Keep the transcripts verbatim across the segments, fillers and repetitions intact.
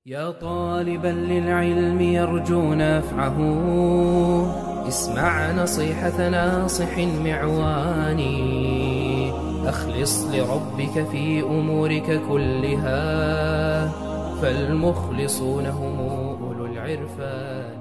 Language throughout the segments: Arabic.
يا طالبا للعلم يرجو نفعه، اسمع نصيحة ناصح معوان. أخلص لربك في أمورك كلها، فالمخلصون هم أولو العرفان.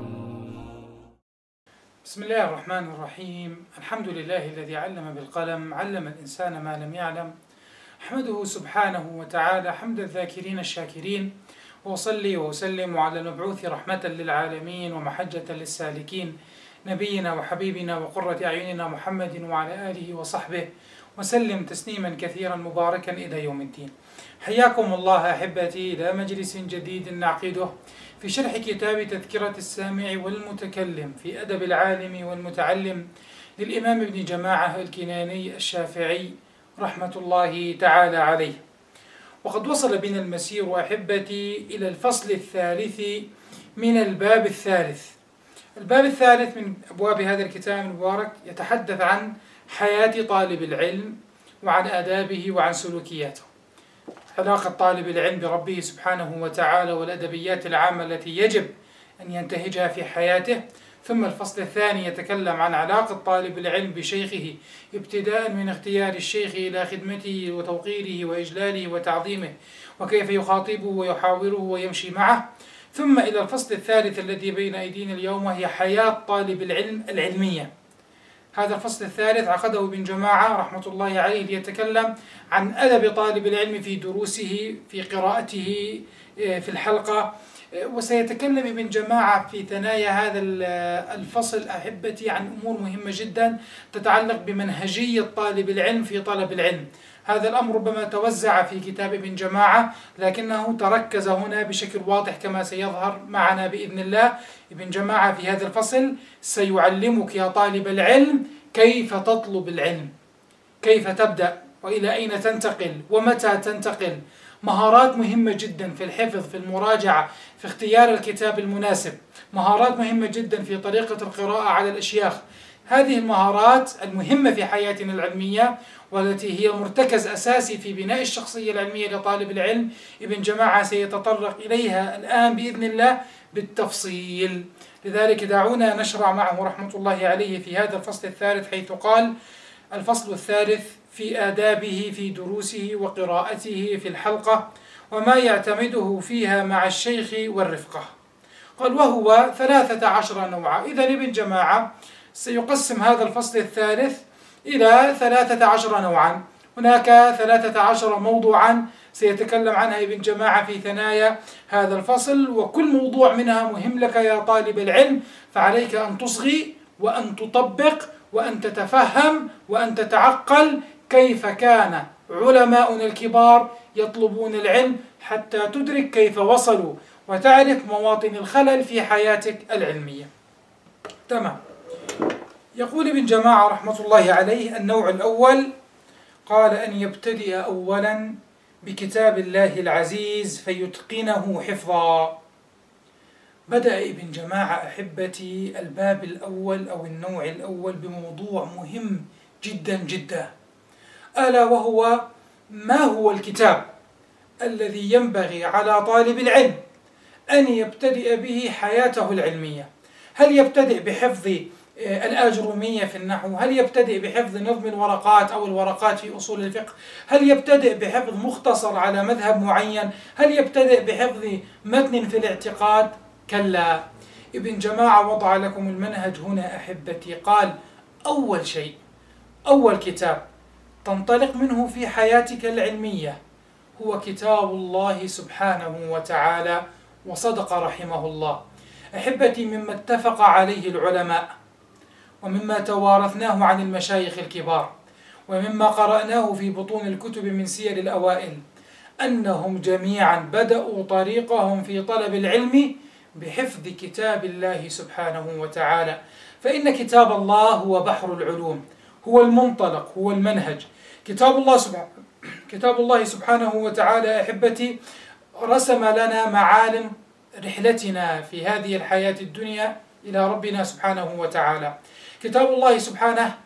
بسم الله الرحمن الرحيم. الحمد لله الذي علم بالقلم، علم الإنسان ما لم يعلم. أحمده سبحانه وتعالى حمد الذاكرين الشاكرين، وأصلي وأسلم على المبعوث رحمة للعالمين ومحجة للسالكين، نبينا وحبيبنا وقرة أعيننا محمد وعلى آله وصحبه وسلم تسليما كثيرا مباركا إلى يوم الدين. حياكم الله أحبتي إلى مجلس جديد نعقده في شرح كتاب تذكرة السامع والمتكلم في أدب العالم والمتعلم للإمام ابن جماعة الكناني الشافعي رحمة الله تعالى عليه. وقد وصل بنا المسير أحبتي إلى الفصل الثالث من الباب الثالث. الباب الثالث من أبواب هذا الكتاب المبارك يتحدث عن حياة طالب العلم وعن آدابه وعن سلوكياته، علاقة طالب العلم بربه سبحانه وتعالى والأدبيات العامة التي يجب أن ينتهجها في حياته. ثم الفصل الثاني يتكلم عن علاقة طالب العلم بشيخه، ابتداء من اختيار الشيخ إلى خدمته وتوقيره وإجلاله وتعظيمه، وكيف يخاطبه ويحاوره ويمشي معه. ثم إلى الفصل الثالث الذي بين أيدينا اليوم، وهي حياة طالب العلم العلمية. هذا الفصل الثالث عقده ابن جماعة رحمة الله عليه ليتكلم عن أدب طالب العلم في دروسه، في قراءته في الحلقة. وسيتكلم ابن جماعة في ثنايا هذا الفصل أحبتي عن أمور مهمة جدا تتعلق بمنهجية طالب العلم في طلب العلم. هذا الأمر ربما توزع في كتاب ابن جماعة، لكنه تركز هنا بشكل واضح كما سيظهر معنا بإذن الله. ابن جماعة في هذا الفصل سيعلمك يا طالب العلم كيف تطلب العلم، كيف تبدأ وإلى أين تنتقل ومتى تنتقل. مهارات مهمة جدا في الحفظ، في المراجعة، في اختيار الكتاب المناسب، مهارات مهمة جدا في طريقة القراءة على الأشياخ. هذه المهارات المهمة في حياتنا العلمية والتي هي مرتكز أساسي في بناء الشخصية العلمية لطالب العلم، ابن جماعة سيتطرق إليها الآن بإذن الله بالتفصيل. لذلك دعونا نشرع معه رحمة الله عليه في هذا الفصل الثالث، حيث قال: الفصل الثالث في آدابه في دروسه وقراءته في الحلقة، وما يعتمده فيها مع الشيخ والرفقة. قال: وهو ثلاثة عشر نوعا. إذن ابن جماعة سيقسم هذا الفصل الثالث إلى ثلاثة عشر نوعا. هناك ثلاثة عشر موضوعا سيتكلم عنها ابن جماعة في ثنايا هذا الفصل، وكل موضوع منها مهم لك يا طالب العلم، فعليك أن تصغي وأن تطبق وأن تتفهم وأن تتعقل كيف كان علماؤنا الكبار يطلبون العلم، حتى تدرك كيف وصلوا وتعرف مواطن الخلل في حياتك العلمية. تمام. يقول ابن جماعة رحمة الله عليه: النوع الأول، قال: أن يبتدئ أولا بكتاب الله العزيز فيتقنه حفظا. بدأ ابن جماعة أحبتي الباب الأول أو النوع الأول بموضوع مهم جدا جدا، ألا وهو: ما هو الكتاب الذي ينبغي على طالب العلم أن يبتدئ به حياته العلمية؟ هل يبتدئ بحفظ الآجرومية في النحو؟ هل يبتدئ بحفظ نظم الورقات أو الورقات في أصول الفقه؟ هل يبتدئ بحفظ مختصر على مذهب معين؟ هل يبتدئ بحفظ متن في الاعتقاد؟ كلا. ابن جماعة وضع لكم المنهج هنا أحبتي. قال: أول شيء، أول كتاب تنطلق منه في حياتك العلمية هو كتاب الله سبحانه وتعالى، وصدق رحمه الله. أحبتي، مما اتفق عليه العلماء ومما توارثناه عن المشايخ الكبار ومما قرأناه في بطون الكتب من سير الأوائل، أنهم جميعا بدأوا طريقهم في طلب العلم بحفظ كتاب الله سبحانه وتعالى. فإن كتاب الله هو بحر العلوم، هو المنطلق، هو المنهج. كتاب الله سبحانه كتاب الله سبحانه وتعالى أحبتي رسم لنا معالم رحلتنا في هذه الحياة الدنيا إلى ربنا سبحانه وتعالى. كتاب الله سبحانه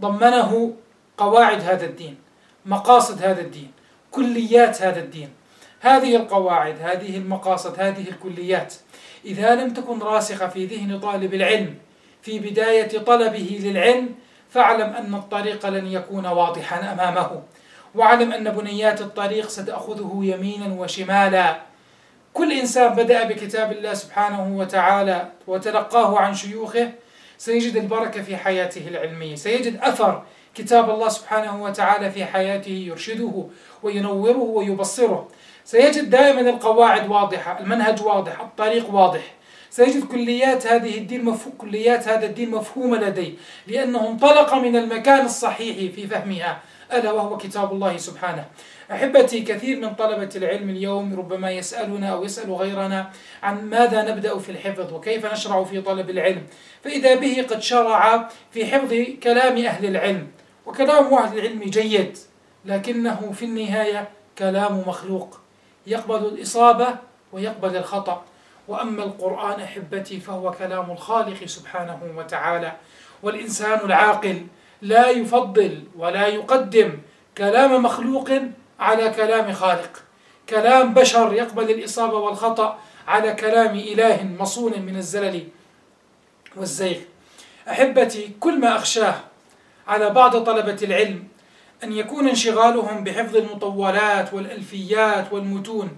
ضمنه قواعد هذا الدين، مقاصد هذا الدين، كليات هذا الدين. هذه القواعد، هذه المقاصد، هذه الكليات إذا لم تكن راسخة في ذهن طالب العلم في بداية طلبه للعلم، فاعلم أن الطريق لن يكون واضحا أمامه، واعلم أن بنيات الطريق ستأخذه يمينا وشمالا. كل إنسان بدأ بكتاب الله سبحانه وتعالى وتلقاه عن شيوخه سيجد البركة في حياته العلمية، سيجد أثر كتاب الله سبحانه وتعالى في حياته يرشده وينوره ويبصره، سيجد دائما القواعد واضحة، المنهج واضح، الطريق واضح، سيجد كليات هذه الدين مفهوم كليات هذا الدين مفهومة لديه، لأنه انطلق من المكان الصحيح في فهمها، ألا وهو كتاب الله سبحانه. أحبتي، كثير من طلبة العلم اليوم ربما يسألنا أو يسأل غيرنا عن ماذا نبدأ في الحفظ وكيف نشرع في طلب العلم، فإذا به قد شرع في حفظ كلام أهل العلم، وكلام أهل العلم جيد، لكنه في النهاية كلام مخلوق يقبل الإصابة ويقبل الخطأ. وأما القرآن أحبتي فهو كلام الخالق سبحانه وتعالى، والإنسان العاقل لا يفضل ولا يقدم كلام مخلوق على كلام خالق، كلام بشر يقبل الإصابة والخطأ على كلام إله مصون من الزلل والزيغ. أحبتي، كل ما أخشاه على بعض طلبة العلم أن يكون انشغالهم بحفظ المطولات والألفيات والمتون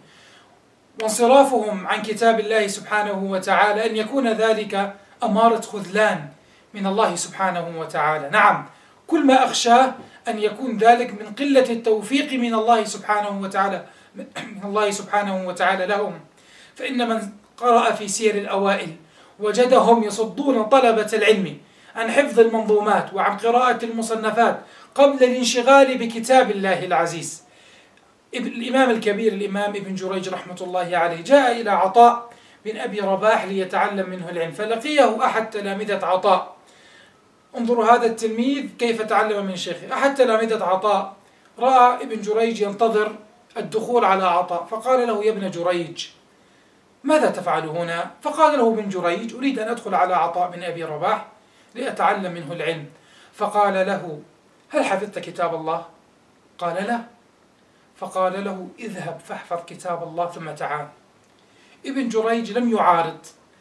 وانصرافهم عن كتاب الله سبحانه وتعالى أن يكون ذلك أمارة خذلان من الله سبحانه وتعالى. نعم، كل ما أخشاه أن يكون ذلك من قلة التوفيق من الله سبحانه وتعالى من الله سبحانه وتعالى لهم، فإن من قرأ في سير الأوائل وجدهم يصدون طلبة العلم عن حفظ المنظومات وعن قراءة المصنفات قبل الانشغال بكتاب الله العزيز. الإمام الكبير الإمام ابن جريج رحمة الله عليه جاء إلى عطاء بن أبي رباح ليتعلم منه العلم، فلقيه أحد تلامذة عطاء. انظروا هذا التلميذ كيف تعلم من شيخه. أحد تلامذة عطاء رأى ابن جريج ينتظر الدخول على عطاء، فقال له: يا ابن جريج، ماذا تفعل هنا؟ فقال له ابن جريج: أريد أن أدخل على عطاء بن أبي رباح لأتعلم منه العلم. فقال له: هل حفظت كتاب الله؟ قال: لا. فقال له: اذهب فاحفظ كتاب الله ثم تعال. ابن جريج لم يعارض،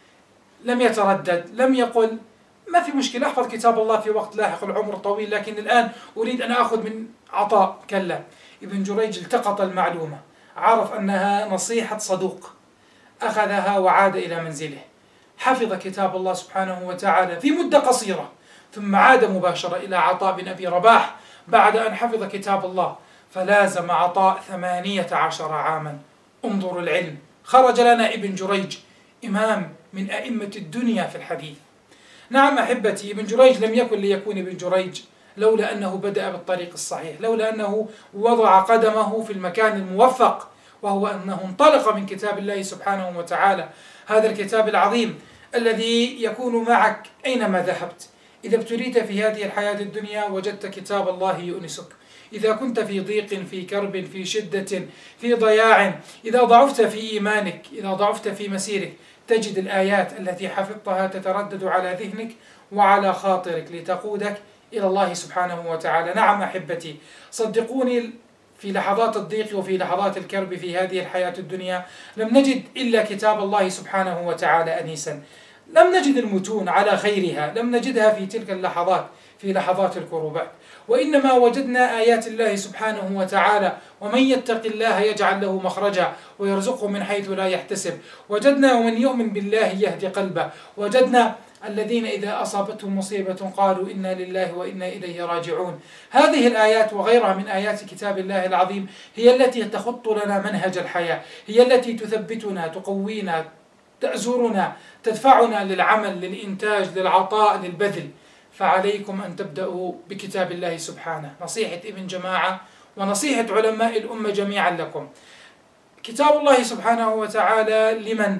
لم يتردد، لم يقل ما في مشكلة أحفظ كتاب الله في وقت لاحق، العمر طويل، لكن الآن أريد أن أخذ من عطاء. كلا، ابن جريج التقط المعلومة، عرف أنها نصيحة صدوق، أخذها وعاد إلى منزله، حفظ كتاب الله سبحانه وتعالى في مدة قصيرة، ثم عاد مباشرة إلى عطاء بن أبي رباح بعد أن حفظ كتاب الله، فلازم عطاء ثمانية عشر عاما. انظروا العلم، خرج لنا ابن جريج إمام من أئمة الدنيا في الحديث. نعم أحبتي، ابن جريج لم يكن ليكون ابن جريج لولا أنه بدأ بالطريق الصحيح، لولا أنه وضع قدمه في المكان الموفق، وهو أنه انطلق من كتاب الله سبحانه وتعالى، هذا الكتاب العظيم الذي يكون معك أينما ذهبت. إذا ابتليت في هذه الحياة الدنيا وجدت كتاب الله يؤنسك، إذا كنت في ضيق، في كرب، في شدة، في ضياع، إذا ضعفت في إيمانك، إذا ضعفت في مسيرك، تجد الآيات التي حفظتها تتردد على ذهنك وعلى خاطرك لتقودك إلى الله سبحانه وتعالى. نعم أحبتي، صدقوني، في لحظات الضيق وفي لحظات الكرب في هذه الحياة الدنيا لم نجد إلا كتاب الله سبحانه وتعالى أنيسا، لم نجد المتون على خيرها، لم نجدها في تلك اللحظات، في لحظات الكروبات، وإنما وجدنا آيات الله سبحانه وتعالى: ومن يتق الله يجعل له مخرجا ويرزقه من حيث لا يحتسب. وجدنا: ومن يؤمن بالله يهدي قلبه. وجدنا: الذين إذا أصابتهم مصيبة قالوا إنا لله وإنا إليه راجعون. هذه الآيات وغيرها من آيات كتاب الله العظيم هي التي تخط لنا منهج الحياة، هي التي تثبتنا، تقوينا، تأزرنا، تدفعنا للعمل، للإنتاج، للعطاء، للبذل. فعليكم أن تبدأوا بكتاب الله سبحانه. نصيحة ابن جماعة ونصيحة علماء الأمة جميعا لكم. كتاب الله سبحانه وتعالى لمن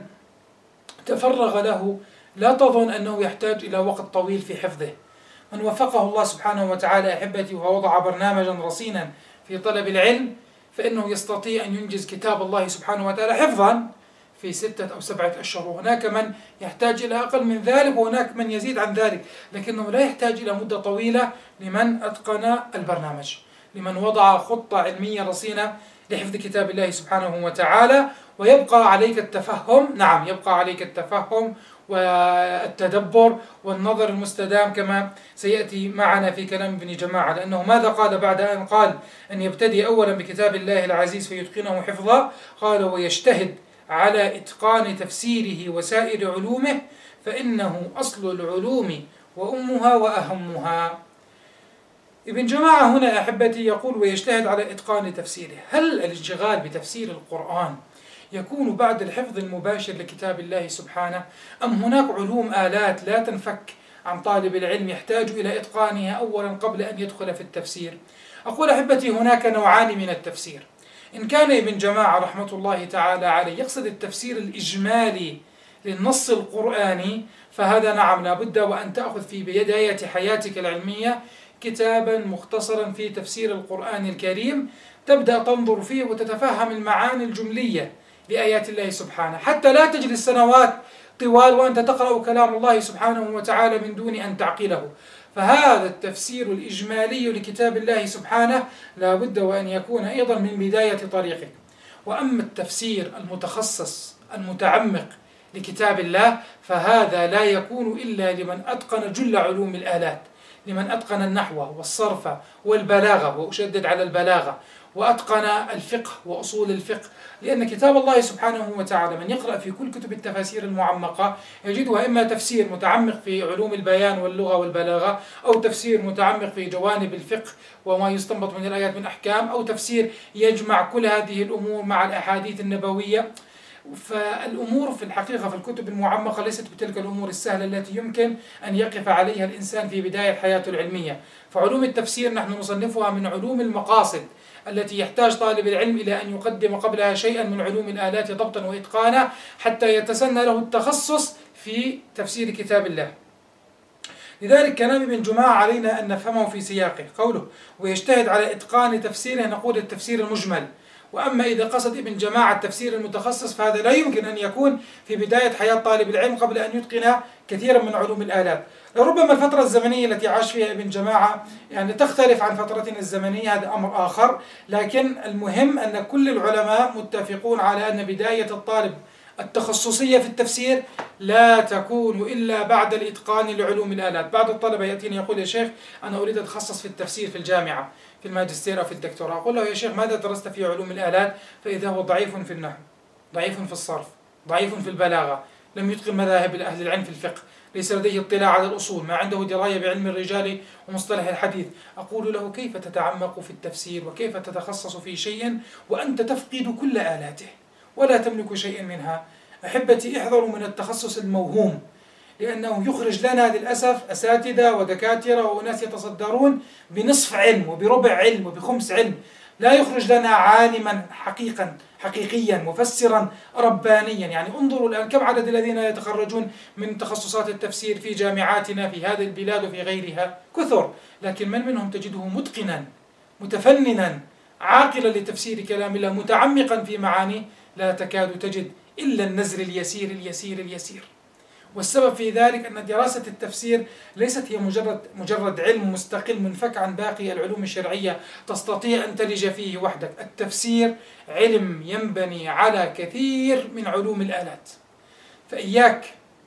تفرغ له لا تظن أنه يحتاج إلى وقت طويل في حفظه. من وفقه الله سبحانه وتعالى أحبتي ووضع برنامجا رصينا في طلب العلم فإنه يستطيع أن ينجز كتاب الله سبحانه وتعالى حفظا في ستة أو سبعة أشهر. وهناك من يحتاج إلى أقل من ذلك، وهناك من يزيد عن ذلك، لكنه لا يحتاج إلى مدة طويلة لمن أتقن البرنامج، لمن وضع خطة علمية رصينة لحفظ كتاب الله سبحانه وتعالى، ويبقى عليك التفهم، نعم يبقى عليك التفهم والتدبر والنظر المستدام كما سيأتي معنا في كلام ابن جماعة. لأنه ماذا قال بعد أن قال أن يبتدي أولا بكتاب الله العزيز فيتقنه حفظا؟ قال ويجتهد على إتقان تفسيره وسائر علومه فإنه أصل العلوم وأمها وأهمها. ابن جماعة هنا أحبتي يقول ويجتهد على إتقان تفسيره. هل الانشغال بتفسير القرآن يكون بعد الحفظ المباشر لكتاب الله سبحانه، أم هناك علوم آلات لا تنفك عن طالب العلم يحتاج إلى إتقانها أولا قبل أن يدخل في التفسير؟ أقول أحبتي هناك نوعان من التفسير. إن كان ابن جماعة رحمة الله تعالى عليه يقصد التفسير الإجمالي للنص القرآني، فهذا نعم لابد وأن تأخذ في بداية حياتك العلمية كتابا مختصرا في تفسير القرآن الكريم، تبدأ تنظر فيه وتتفهم المعاني الجملية لآيات الله سبحانه، حتى لا تجلس سنوات طوال وأنت تقرأ كلام الله سبحانه وتعالى من دون أن تعقله. فهذا التفسير الإجمالي لكتاب الله سبحانه لا بد وأن يكون أيضا من بداية طريقك. وأما التفسير المتخصص المتعمق لكتاب الله فهذا لا يكون إلا لمن أتقن جل علوم الآلات، لمن أتقن النحو والصرف والبلاغة، وأشدد على البلاغة، وأتقن الفقه وأصول الفقه. لأن كتاب الله سبحانه وتعالى من يقرأ في كل كتب التفاسير المعمقة يجدها إما تفسير متعمق في علوم البيان واللغة والبلاغة، أو تفسير متعمق في جوانب الفقه وما يستنبط من الآيات من أحكام، أو تفسير يجمع كل هذه الأمور مع الأحاديث النبوية. فالأمور في الحقيقة في الكتب المعمقة ليست بتلك الأمور السهلة التي يمكن أن يقف عليها الإنسان في بداية حياته العلمية. فعلوم التفسير نحن نصنفها من علوم المقاصد التي يحتاج طالب العلم إلى أن يقدم قبلها شيئا من علوم الآلات ضبطا وإتقانا حتى يتسنى له التخصص في تفسير كتاب الله. لذلك كلام ابن جماعة علينا أن نفهمه في سياقه. قوله ويجتهد على إتقان تفسيره نقول التفسير المجمل. وأما إذا قصد ابن جماعة التفسير المتخصص فهذا لا يمكن أن يكون في بداية حياة طالب العلم قبل أن يتقن كثيرا من علوم الآلات. ربما الفترة الزمنية التي عاش فيها ابن جماعة يعني تختلف عن فترتنا الزمنية، هذا أمر آخر، لكن المهم أن كل العلماء متفقون على أن بداية الطالب التخصصية في التفسير لا تكون إلا بعد الإتقان لعلوم الآلات. بعض الطلبة يأتيني يقول يا شيخ أنا أريد أتخصص في التفسير في الجامعة في الماجستير أو في الدكتوراه، أقول له يا شيخ ماذا درست في علوم الآلات؟ فإذا هو ضعيف في النحو، ضعيف في الصرف، ضعيف في البلاغة، لم يتقن مذاهب أهل العلم في الفقه، ليس لديه اطلاع على الأصول، ما عنده دراية بعلم الرجال ومصطلح الحديث، أقول له كيف تتعمق في التفسير وكيف تتخصص في شيء وأنت تفقد كل آلاته ولا تملك شيئا منها؟ أحبتي احذروا من التخصص الموهوم، لأنه يخرج لنا للأسف أساتذة ودكاترة وأناس يتصدرون بنصف علم وبربع علم وبخمس علم، لا يخرج لنا عالما حقيقا حقيقيا مفسرا ربانيا. يعني انظروا الآن كم عدد الذين يتخرجون من تخصصات التفسير في جامعاتنا في هذه البلاد وفي غيرها، كثر، لكن من منهم تجده متقنا متفننا عاقلا لتفسير كلام الله متعمقا في معانيه؟ لا تكاد تجد إلا النزر اليسير اليسير اليسير. والسبب في ذلك أن دراسة التفسير ليست هي مجرد مجرد علم مستقل منفك عن باقي العلوم الشرعية تستطيع أن تلج فيه وحدك. التفسير علم ينبني على كثير من علوم الآلات، فإياك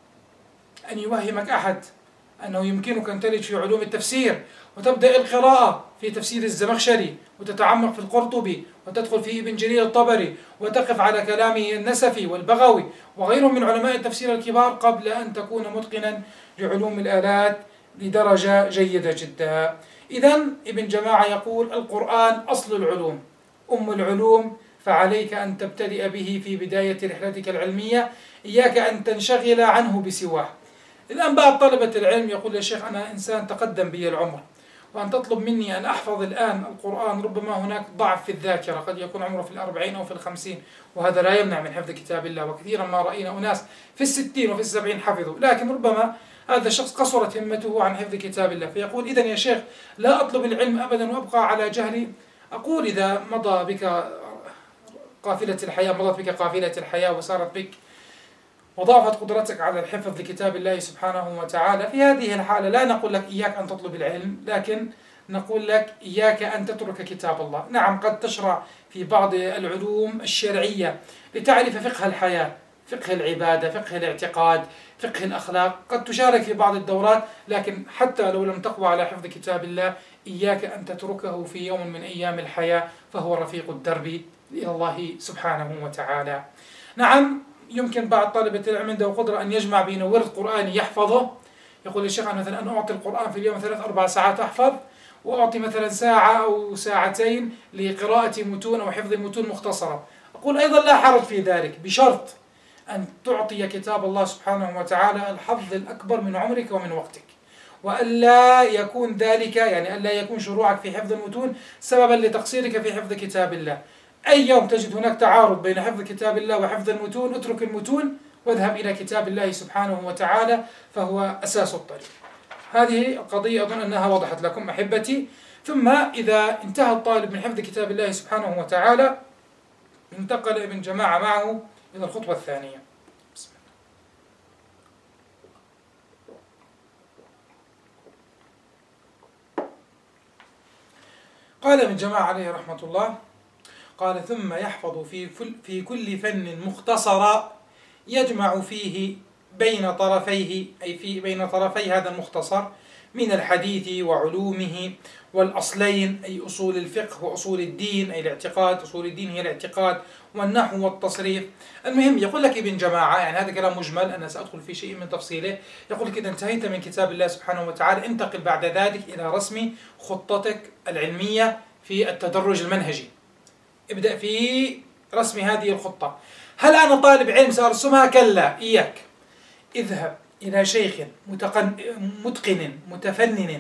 أن يوهمك أحد أنه يمكنك أن تلج في علوم التفسير وتبدأ القراءة في تفسير الزمخشري وتتعمق في القرطبي وتدخل في ابن جرير الطبري وتقف على كلامه النسفي والبغوي وغيرهم من علماء التفسير الكبار قبل أن تكون متقنا لعلوم الآلات لدرجة جيدة جدا. إذن ابن جماعة يقول القرآن أصل العلوم أم العلوم، فعليك أن تبتدئ به في بداية رحلتك العلمية، إياك أن تنشغل عنه بسواه. الآن بعض طلبة العلم يقول يا شيخ أنا إنسان تقدم بي العمر وأن تطلب مني أن أحفظ الآن القرآن، ربما هناك ضعف في الذاكرة، قد يكون عمره في الأربعين أو في الخمسين، وهذا لا يمنع من حفظ كتاب الله، وكثيرا ما رأينا أناس في الستين وفي السبعين حفظوا، لكن ربما هذا الشخص قصرت همته عن حفظ كتاب الله، فيقول إذن يا شيخ لا أطلب العلم أبدا وأبقى على جهلي. أقول إذا مضى بك قافلة الحياة مضت بك قافلة الحياة وصارت بك وضعفت قدرتك على الحفظ لكتاب الله سبحانه وتعالى، في هذه الحالة لا نقول لك إياك أن تطلب العلم، لكن نقول لك إياك أن تترك كتاب الله. نعم قد تشرع في بعض العلوم الشرعية لتعرف فقه الحياة، فقه العبادة، فقه الاعتقاد، فقه الأخلاق، قد تشارك في بعض الدورات، لكن حتى لو لم تقوى على حفظ كتاب الله إياك أن تتركه في يوم من أيام الحياة، فهو رفيق الدرب إلى الله سبحانه وتعالى. نعم يمكن بعض طالبة العلم عنده قدرة أن يجمع بين ورد قرآني يحفظه، يقول الشيخ أنا مثلا أنا أعطي القرآن في اليوم ثلاث أربع ساعات أحفظ، وأعطي مثلا ساعة أو ساعتين لقراءة متون أو حفظ متون مختصرة. أقول أيضا لا حرج في ذلك، بشرط أن تعطي كتاب الله سبحانه وتعالى الحظ الأكبر من عمرك ومن وقتك، وألا يكون ذلك يعني ألا يكون شروعك في حفظ المتون سببا لتقصيرك في حفظ كتاب الله. أي يوم تجد هناك تعارض بين حفظ كتاب الله وحفظ المتون اترك المتون واذهب إلى كتاب الله سبحانه وتعالى، فهو أساس الطريق. هذه القضية أظن أنها وضحت لكم أحبتي. ثم إذا انتهى الطالب من حفظ كتاب الله سبحانه وتعالى انتقل ابن جماعة معه إلى الخطوة الثانية. بسم الله. قال ابن جماعة عليه رحمة الله، قال ثم يحفظ في في كل فن مختصرا يجمع فيه بين طرفيه، أي في بين طرفي هذا المختصر من الحديث وعلومه والأصلين أي أصول الفقه وأصول الدين أي الاعتقاد، أصول الدين هي الاعتقاد والنحو والتصريف. المهم يقول لك ابن جماعة، يعني هذا كلام مجمل أنا سأدخل في شيء من تفصيله، يقول لك إذا انتهيت من كتاب الله سبحانه وتعالى انتقل بعد ذلك إلى رسم خطتك العلمية في التدرج المنهجي. ابدأ في رسم هذه الخطة. هل أنا طالب علم سأرسمها؟ كلا، إياك. اذهب إلى شيخ متقن متقن متفنن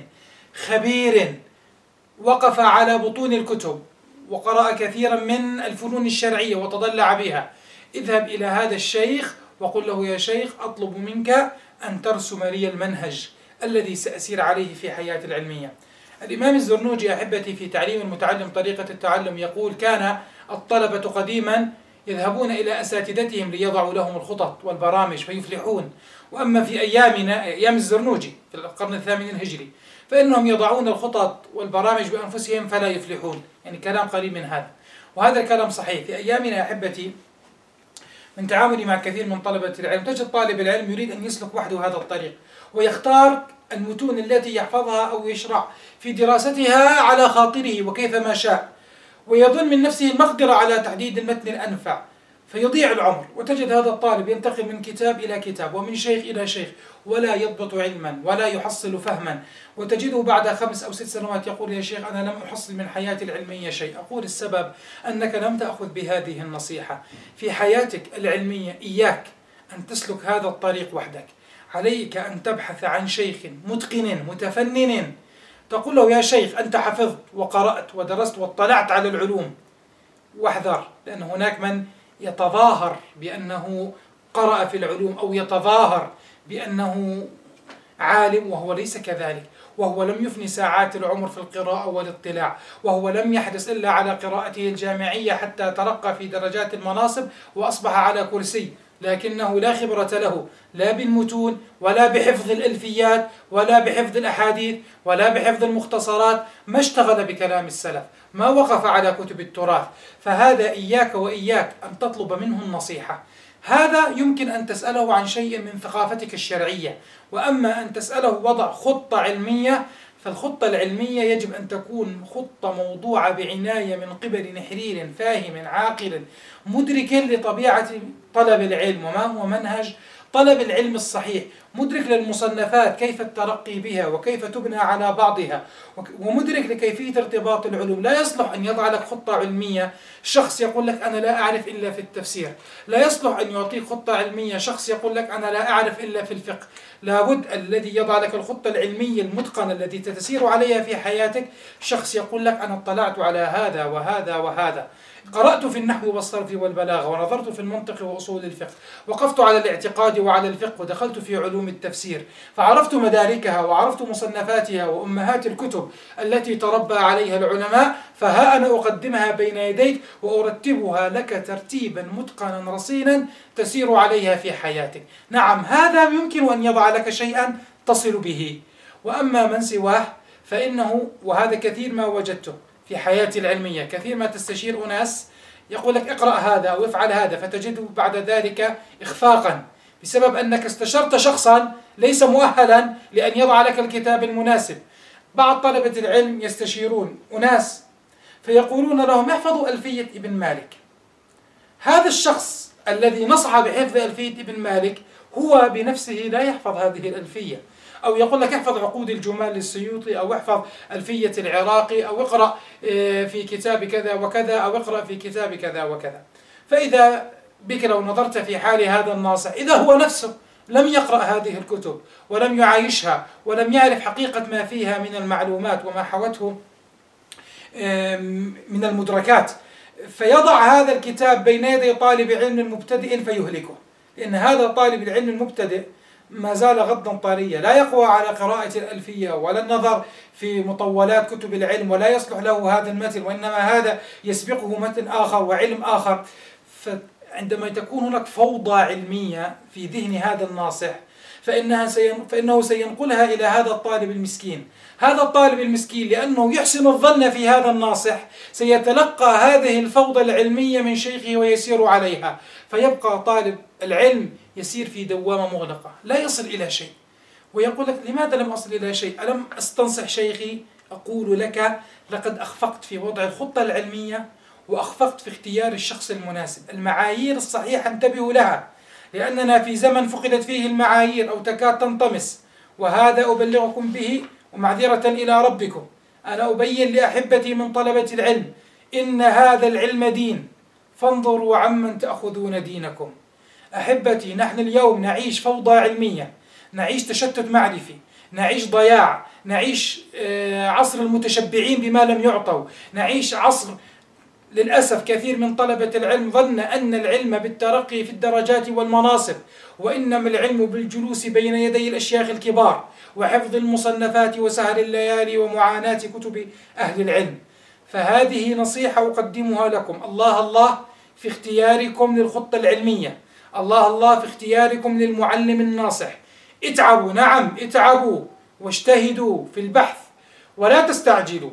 خبير وقف على بطون الكتب وقرأ كثيرا من الفنون الشرعية وتضلع بها. اذهب إلى هذا الشيخ وقل له يا شيخ أطلب منك أن ترسم لي المنهج الذي سأسير عليه في حياتي العلمية. الإمام الزرنوجي أحبتي في تعليم المتعلم طريقة التعلم يقول كان الطلبة قديما يذهبون إلى أساتذتهم ليضعوا لهم الخطط والبرامج فيفلحون، وأما في أيامنا أيام الزرنوجي في القرن الثامن الهجري فإنهم يضعون الخطط والبرامج بأنفسهم فلا يفلحون، يعني كلام قريب من هذا، وهذا الكلام صحيح. في أيامنا يا أحبتي من تعاملي مع كثير من طلبة العلم تجد طالب العلم يريد أن يسلك وحده هذا الطريق ويختار المتون التي يحفظها أو يشرع في دراستها على خاطره وكيفما شاء، ويظن من نفسه المقدرة على تحديد المتن الأنفع، فيضيع العمر. وتجد هذا الطالب ينتقل من كتاب إلى كتاب ومن شيخ إلى شيخ ولا يضبط علما ولا يحصل فهما، وتجده بعد خمس أو ست سنوات يقول يا شيخ أنا لم أحصل من حياتي العلمية شيء. أقول السبب أنك لم تأخذ بهذه النصيحة في حياتك العلمية. إياك أن تسلك هذا الطريق وحدك، عليك أن تبحث عن شيخ متقن متفنن تقول له يا شيخ أنت حفظت وقرأت ودرست واطلعت على العلوم، واحذر، لأن هناك من يتظاهر بأنه قرأ في العلوم أو يتظاهر بأنه عالم وهو ليس كذلك، وهو لم يفني ساعات العمر في القراءة والاطلاع، وهو لم يحرص إلا على قراءته الجامعية حتى ترقى في درجات المناصب وأصبح على كرسي، لكنه لا خبرة له لا بالمتون ولا بحفظ الألفيات ولا بحفظ الأحاديث ولا بحفظ المختصرات، ما اشتغل بكلام السلف، ما وقف على كتب التراث. فهذا إياك وإياك أن تطلب منه النصيحة. هذا يمكن أن تسأله عن شيء من ثقافتك الشرعية، وأما أن تسأله وضع خطة علمية فالخطة العلمية يجب أن تكون خطة موضوعة بعناية من قبل نحرير فاهم عاقل مدرك لطبيعة طلب العلم وما هو منهج طلب العلم الصحيح، مدرك للمصنفات كيف الترقي بها وكيف تبنى على بعضها، ومدرك لكيفية ارتباط العلوم. لا يصلح أن يضع لك خطة علمية شخص يقول لك أنا لا أعرف إلا في التفسير، لا يصلح أن يعطيك خطة علمية شخص يقول لك أنا لا أعرف إلا في الفقه. لابد الذي يضع لك الخطة العلمية المتقنة التي تتسير عليها في حياتك شخص يقول لك أنا اطلعت على هذا وهذا وهذا، قرأت في النحو والصرف والبلاغة ونظرت في المنطق وأصول الفقه، وقفت على الاعتقاد وعلى الفقه ودخلت في علوم التفسير فعرفت مداركها وعرفت مصنفاتها وأمهات الكتب التي تربى عليها العلماء، فها أنا أقدمها بين يديك وأرتبها لك ترتيبا متقنا رصينا تسير عليها في حياتك. نعم هذا يمكن أن يضع لك شيئا تصل به، وأما من سواه فإنه، وهذا كثير ما وجدته في حياتي العلمية، كثير ما تستشير أناس يقول لك اقرأ هذا أو افعل هذا، فتجده بعد ذلك إخفاقا بسبب أنك استشرت شخصا ليس مؤهلا لأن يضع لك الكتاب المناسب. بعض طلبة العلم يستشيرون أناس فيقولون لهم احفظوا ألفية ابن مالك. هذا الشخص الذي نصح بحفظ ألفية ابن مالك هو بنفسه لا يحفظ هذه الألفية، أو يقول لك احفظ عقود الجمال للسيوطي، أو احفظ ألفية العراقي، أو اقرأ في كتاب كذا وكذا، أو اقرأ في كتاب كذا وكذا. فإذا بك لو نظرت في حال هذا الناصح، إذا هو نفسه لم يقرأ هذه الكتب ولم يعايشها ولم يعرف حقيقة ما فيها من المعلومات وما حوته من المدركات، فيضع هذا الكتاب بين يدي طالب علم مبتدئ فيهلكه، لأن هذا طالب العلم المبتدئ ما زال غضا طريا، لا يقوى على قراءة الألفية ولا النظر في مطولات كتب العلم، ولا يصلح له هذا المتن، وإنما هذا يسبقه متن آخر وعلم آخر. فعندما تكون هناك فوضى علمية في ذهن هذا الناصح فإنها سين فإنه سينقلها إلى هذا الطالب المسكين. هذا الطالب المسكين لأنه يحسن الظن في هذا الناصح سيتلقى هذه الفوضى العلمية من شيخه ويسير عليها، فيبقى طالب العلم يسير في دوامة مغلقة لا يصل إلى شيء، ويقول لك لماذا لم أصل إلى شيء؟ ألم أستنصح شيخي؟ أقول لك لقد أخفقت في وضع الخطة العلمية، وأخفقت في اختيار الشخص المناسب. المعايير الصحيحة انتبهوا لها، لأننا في زمن فقدت فيه المعايير أو تكاد تنطمس، وهذا أبلغكم به ومعذرة إلى ربكم. أنا أبين لأحبتي من طلبة العلم إن هذا العلم دين، فانظروا عمن تأخذون دينكم. أحبتي، نحن اليوم نعيش فوضى علمية، نعيش تشتت معرفي، نعيش ضياع، نعيش عصر المتشبعين بما لم يعطوا، نعيش عصر للأسف كثير من طلبة العلم ظن أن العلم بالترقي في الدرجات والمناصب، وإنما العلم بالجلوس بين يدي الأشياخ الكبار وحفظ المصنفات وسهر الليالي ومعاناة كتب أهل العلم. فهذه نصيحة أقدمها لكم، الله الله في اختياركم للخطة العلمية، الله الله في اختياركم للمعلم الناصح. اتعبوا، نعم اتعبوا واجتهدوا في البحث ولا تستعجلوا.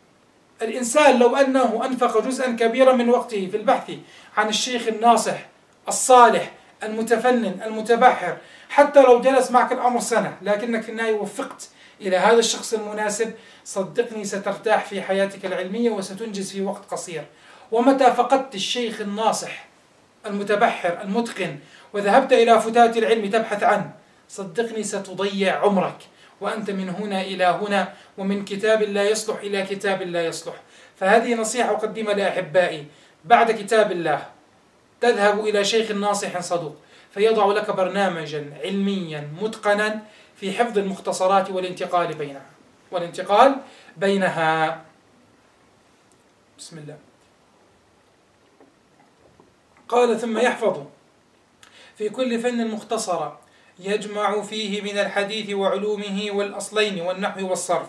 الإنسان لو أنه أنفق جزءا كبيرا من وقته في البحث عن الشيخ الناصح الصالح المتفنن المتبحر، حتى لو جلس معك الأمر سنة لكنك في النهاية وفقت إلى هذا الشخص المناسب، صدقني سترتاح في حياتك العلمية وستنجز في وقت قصير. ومتى فقدت الشيخ الناصح المتبحر المتقن وذهبت إلى فتات العلم تبحث عنه، صدقني ستضيع عمرك، وأنت من هنا إلى هنا، ومن كتاب لا يصلح إلى كتاب لا يصلح. فهذه نصيحة أقدمها لأحبائي، بعد كتاب الله تذهب إلى شيخ ناصح صدوق فيضع لك برنامجا علميا متقنا في حفظ المختصرات والانتقال بينها والانتقال بينها. بسم الله. قال ثم يحفظ في كل فن مختصرا يجمع فيه من الحديث وعلومه والأصلين والنحو والصرف.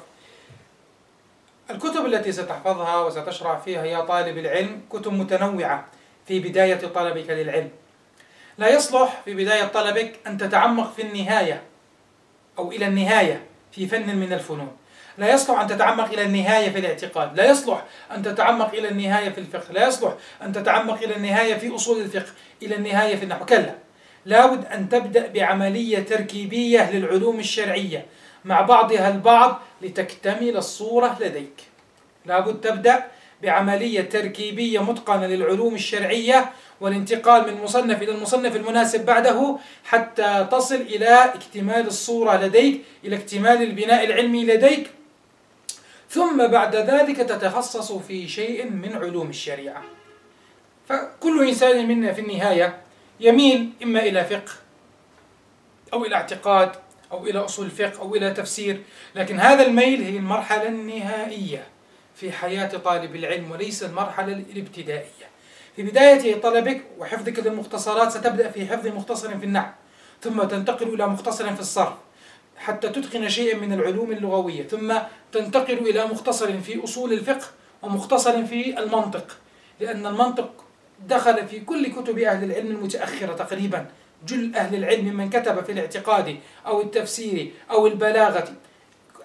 الكتب التي ستحفظها وستشرع فيها يا طالب العلم كتب متنوعة في بداية طلبك للعلم. لا يصلح في بداية طلبك أن تتعمق في النهاية أو إلى النهاية في فن من الفنون، لا يصلح أن تتعمق إلى النهاية في الاعتقاد، لا يصلح أن تتعمق إلى النهاية في الفقه، لا يصلح أن تتعمق إلى النهاية في أصول الفقه، إلى النهاية في النحو، كلا. لابد أن تبدأ بعملية تركيبية للعلوم الشرعية مع بعضها البعض لتكتمل الصورة لديك. لابد تبدأ بعملية تركيبية متقنة للعلوم الشرعية والانتقال من مصنف إلى المصنف المناسب بعده حتى تصل إلى اكتمال الصورة لديك، إلى اكتمال البناء العلمي لديك، ثم بعد ذلك تتخصص في شيء من علوم الشريعة. فكل إنسان منا في النهاية يميل إما إلى فقه أو إلى اعتقاد أو إلى أصول الفقه أو إلى تفسير، لكن هذا الميل هي المرحلة النهائية في حياة طالب العلم وليس المرحلة الابتدائية. في بداية طلبك وحفظك للمختصرات ستبدأ في حفظ مختصر في النحو، ثم تنتقل إلى مختصر في الصرف حتى تتقن شيئا من العلوم اللغوية، ثم تنتقل إلى مختصر في أصول الفقه ومختصر في المنطق، لأن المنطق دخل في كل كتب أهل العلم المتأخرة تقريبا. جل أهل العلم من كتب في الاعتقاد أو التفسير أو البلاغة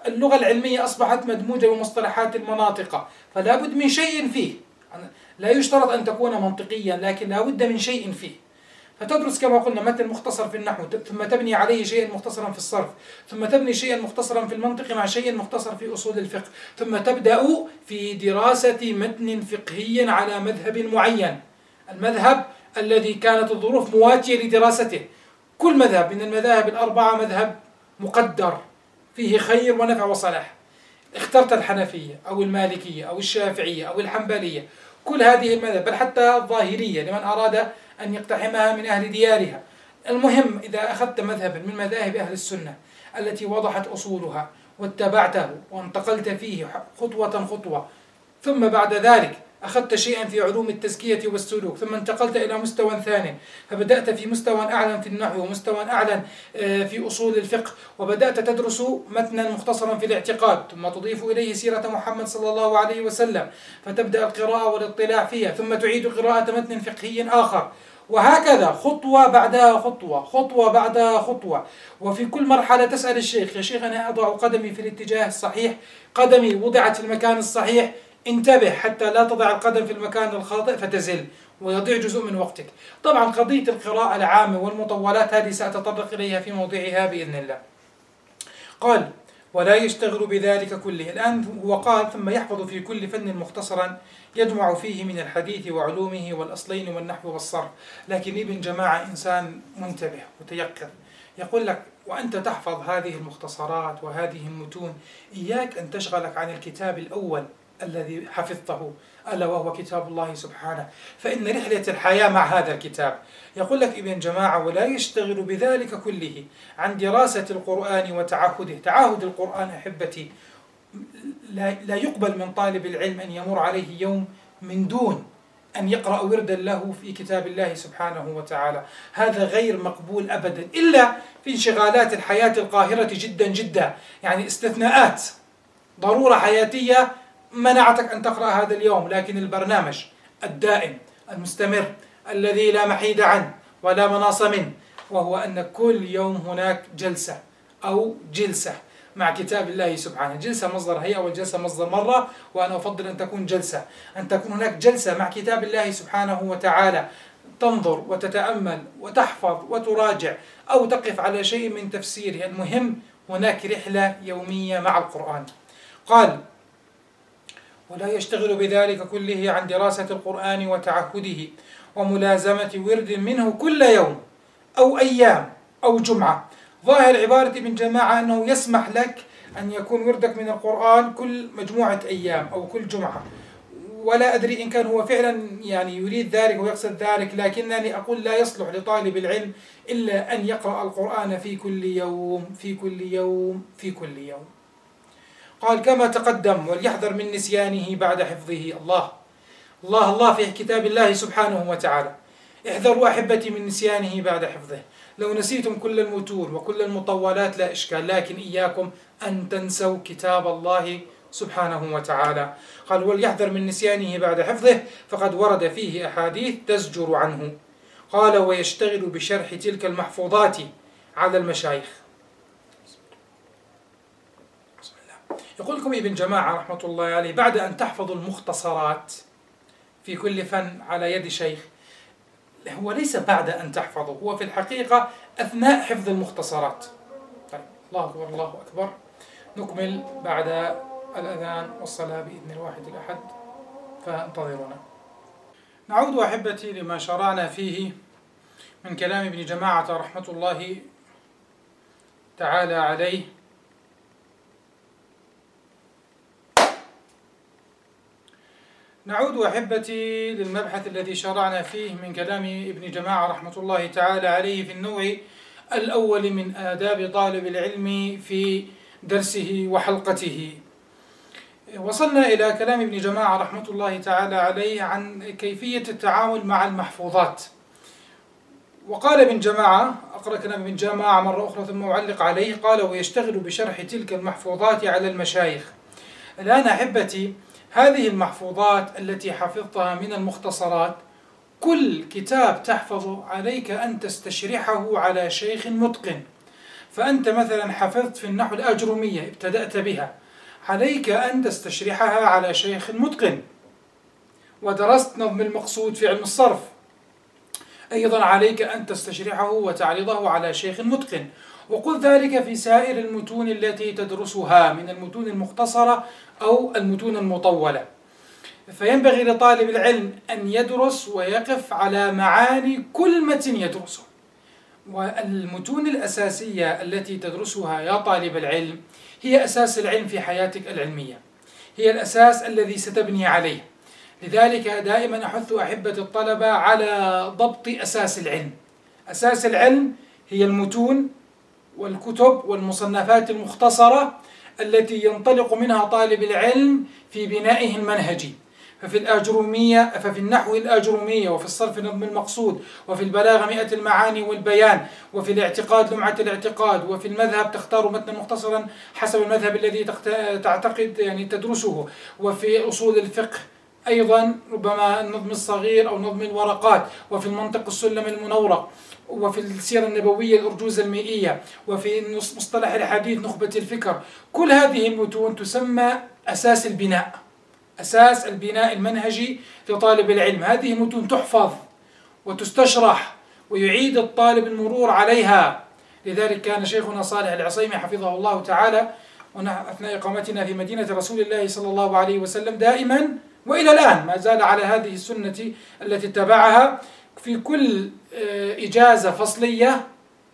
اللغة العلمية أصبحت مدموجة بمصطلحات المناطق، فلا بد من شيء فيه. لا يشترط أن تكون منطقيا، لكن لا بد من شيء فيه. فتدرس كما قلنا متن مختصر في النحو، ثم تبني عليه شيئا مختصرا في الصرف، ثم تبني شيئا مختصرا في المنطق مع شيء مختصر في أصول الفقه، ثم تبدأ في دراسة متن فقهي على مذهب معين، المذهب الذي كانت الظروف مواتية لدراسته. كل مذهب من المذاهب الأربعة مذهب مقدر فيه خير ونفع وصلاح. اخترت الحنفية أو المالكية أو الشافعية أو الحنبلية، كل هذه المذاهب، بل حتى الظاهرية لمن أراد أن يقتحمها من أهل ديارها. المهم إذا أخذت مذهبا من مذاهب أهل السنة التي وضحت أصولها واتبعته وانتقلت فيه خطوة خطوة، ثم بعد ذلك أخذت شيئا في علوم التزكية والسلوك، ثم انتقلت إلى مستوى ثاني، فبدأت في مستوى أعلى في النحو ومستوى أعلى في أصول الفقه، وبدأت تدرس متنا مختصرا في الاعتقاد، ثم تضيف إليه سيرة محمد صلى الله عليه وسلم، فتبدأ القراءة والاطلاع فيها، ثم تعيد قراءة متن فقهي آخر، وهكذا خطوة بعدها خطوة، خطوة بعدها خطوة. وفي كل مرحلة تسأل الشيخ: يا شيخ أنا أضع قدمي في الاتجاه الصحيح، قدمي وضعت في المكان الصحيح، انتبه حتى لا تضع القدم في المكان الخاطئ فتزل ويضيع جزء من وقتك. طبعا قضية القراءة العامة والمطولات هذه سأتطرق إليها في موضعها بإذن الله. قال: ولا يشتغل بذلك كله. الآن هو قال: ثم يحفظ في كل فن مختصرا يجمع فيه من الحديث وعلومه والأصلين والنحو والصرف. لكن ابن جماعة إنسان منتبه متيقظ، يقول لك: وأنت تحفظ هذه المختصرات وهذه المتون، إياك أن تشغلك عن الكتاب الأول الذي حفظته، ألا وهو كتاب الله سبحانه، فإن رحلة الحياة مع هذا الكتاب. يقول لك ابن جماعة: ولا يشتغل بذلك كله عن دراسة القرآن وتعهده. تعهد القرآن أحبتي لا يقبل من طالب العلم أن يمر عليه يوم من دون أن يقرأ وردا له في كتاب الله سبحانه وتعالى. هذا غير مقبول أبدا، إلا في انشغالات الحياة القاهرة جدا جدا، يعني استثناءات، ضرورة حياتية منعتك أن تقرأ هذا اليوم، لكن البرنامج الدائم المستمر الذي لا محيد عنه ولا مناص منه، وهو أن كل يوم هناك جلسة أو جلسة مع كتاب الله سبحانه. جلسة مصدر هيئة والجلسة مصدر مرة، وأنا أفضل أن تكون جلسة، أن تكون هناك جلسة مع كتاب الله سبحانه وتعالى، تنظر وتتأمل وتحفظ وتراجع أو تقف على شيء من تفسيره. المهم هناك رحلة يومية مع القرآن. قال: ولا يشتغل بذلك كله عن دراسة القرآن وتعهده وملازمة ورد منه كل يوم أو أيام أو جمعة. ظاهر عبارة ابن جماعة أنه يسمح لك أن يكون وردك من القرآن كل مجموعة أيام أو كل جمعة، ولا أدري إن كان هو فعلا يعني يريد ذلك ويقصد ذلك، لكنني أقول لا يصلح لطالب العلم إلا أن يقرأ القرآن في كل يوم في كل يوم في كل يوم. قال: كما تقدم: وليحذر من نسيانه بعد حفظه. الله الله الله في كتاب الله سبحانه وتعالى. احذروا أحبتي من نسيانه بعد حفظه. لو نسيتم كل المتون وكل المطولات لا إشكال، لكن إياكم أن تنسوا كتاب الله سبحانه وتعالى. قال: وليحذر من نسيانه بعد حفظه فقد ورد فيه أحاديث تزجر عنه. قال: ويشتغل بشرح تلك المحفوظات على المشايخ. يقول لكم ابن جماعة رحمة الله عليه: بعد أن تحفظ المختصرات في كل فن على يد شيخ، هو ليس بعد أن تحفظه، هو في الحقيقة أثناء حفظ المختصرات. طيب، الله أكبر الله أكبر. نكمل بعد الأذان والصلاة بإذن الواحد الأحد، فانتظرونا. نعود أحبتي لما شرعنا فيه من كلام ابن جماعة رحمة الله تعالى عليه. نعود أحبتي للمبحث الذي شرعنا فيه من كلام ابن جماعة رحمة الله تعالى عليه في النوع الأول من آداب طالب العلم في درسه وحلقته. وصلنا إلى كلام ابن جماعة رحمة الله تعالى عليه عن كيفية التعامل مع المحفوظات. وقال ابن جماعة، أقرأ كلام ابن جماعة مرة أخرى ثم أعلق عليه. قال: ويشتغل بشرح تلك المحفوظات على المشايخ. الآن أحبتي هذه المحفوظات التي حفظتها من المختصرات، كل كتاب تحفظ عليك أن تستشرحه على شيخ متقن. فأنت مثلا حفظت في النحو الآجرومية ابتدأت بها، عليك أن تستشرحها على شيخ متقن. ودرست نظم المقصود في علم الصرف، أيضا عليك أن تستشرحه وتعرضه على شيخ متقن. وقل ذلك في سائر المتون التي تدرسها من المتون المختصرة أو المتون المطولة. فينبغي لطالب العلم أن يدرس ويقف على معاني كل متن يدرسه. والمتون الأساسية التي تدرسها يا طالب العلم هي أساس العلم في حياتك العلمية، هي الأساس الذي ستبني عليه. لذلك دائما أحث أحبة الطلبة على ضبط أساس العلم. أساس العلم هي المتون والكتب والمصنفات المختصرة التي ينطلق منها طالب العلم في بنائه المنهجي. ففي الآجرومية ففي النحو الآجرومية، وفي الصرف نظم المقصود، وفي البلاغة مئة المعاني والبيان، وفي الاعتقاد لمعة الاعتقاد، وفي المذهب تختار متنا مختصرا حسب المذهب الذي تعتقد يعني تدرسه، وفي أصول الفقه أيضا ربما النظم الصغير أو نظم الورقات، وفي المنطق السلم المنورق، وفي السيرة النبوية الأرجوزة المئية، وفي مصطلح الحديث نخبة الفكر. كل هذه المتون تسمى أساس البناء، أساس البناء المنهجي لطالب العلم. هذه متون تحفظ وتستشرح ويعيد الطالب المرور عليها. لذلك كان شيخنا صالح العصيمي حفظه الله تعالى أثناء إقامتنا في مدينة رسول الله صلى الله عليه وسلم دائما وإلى الآن ما زال على هذه السنة التي اتبعها. في كل إجازة فصلية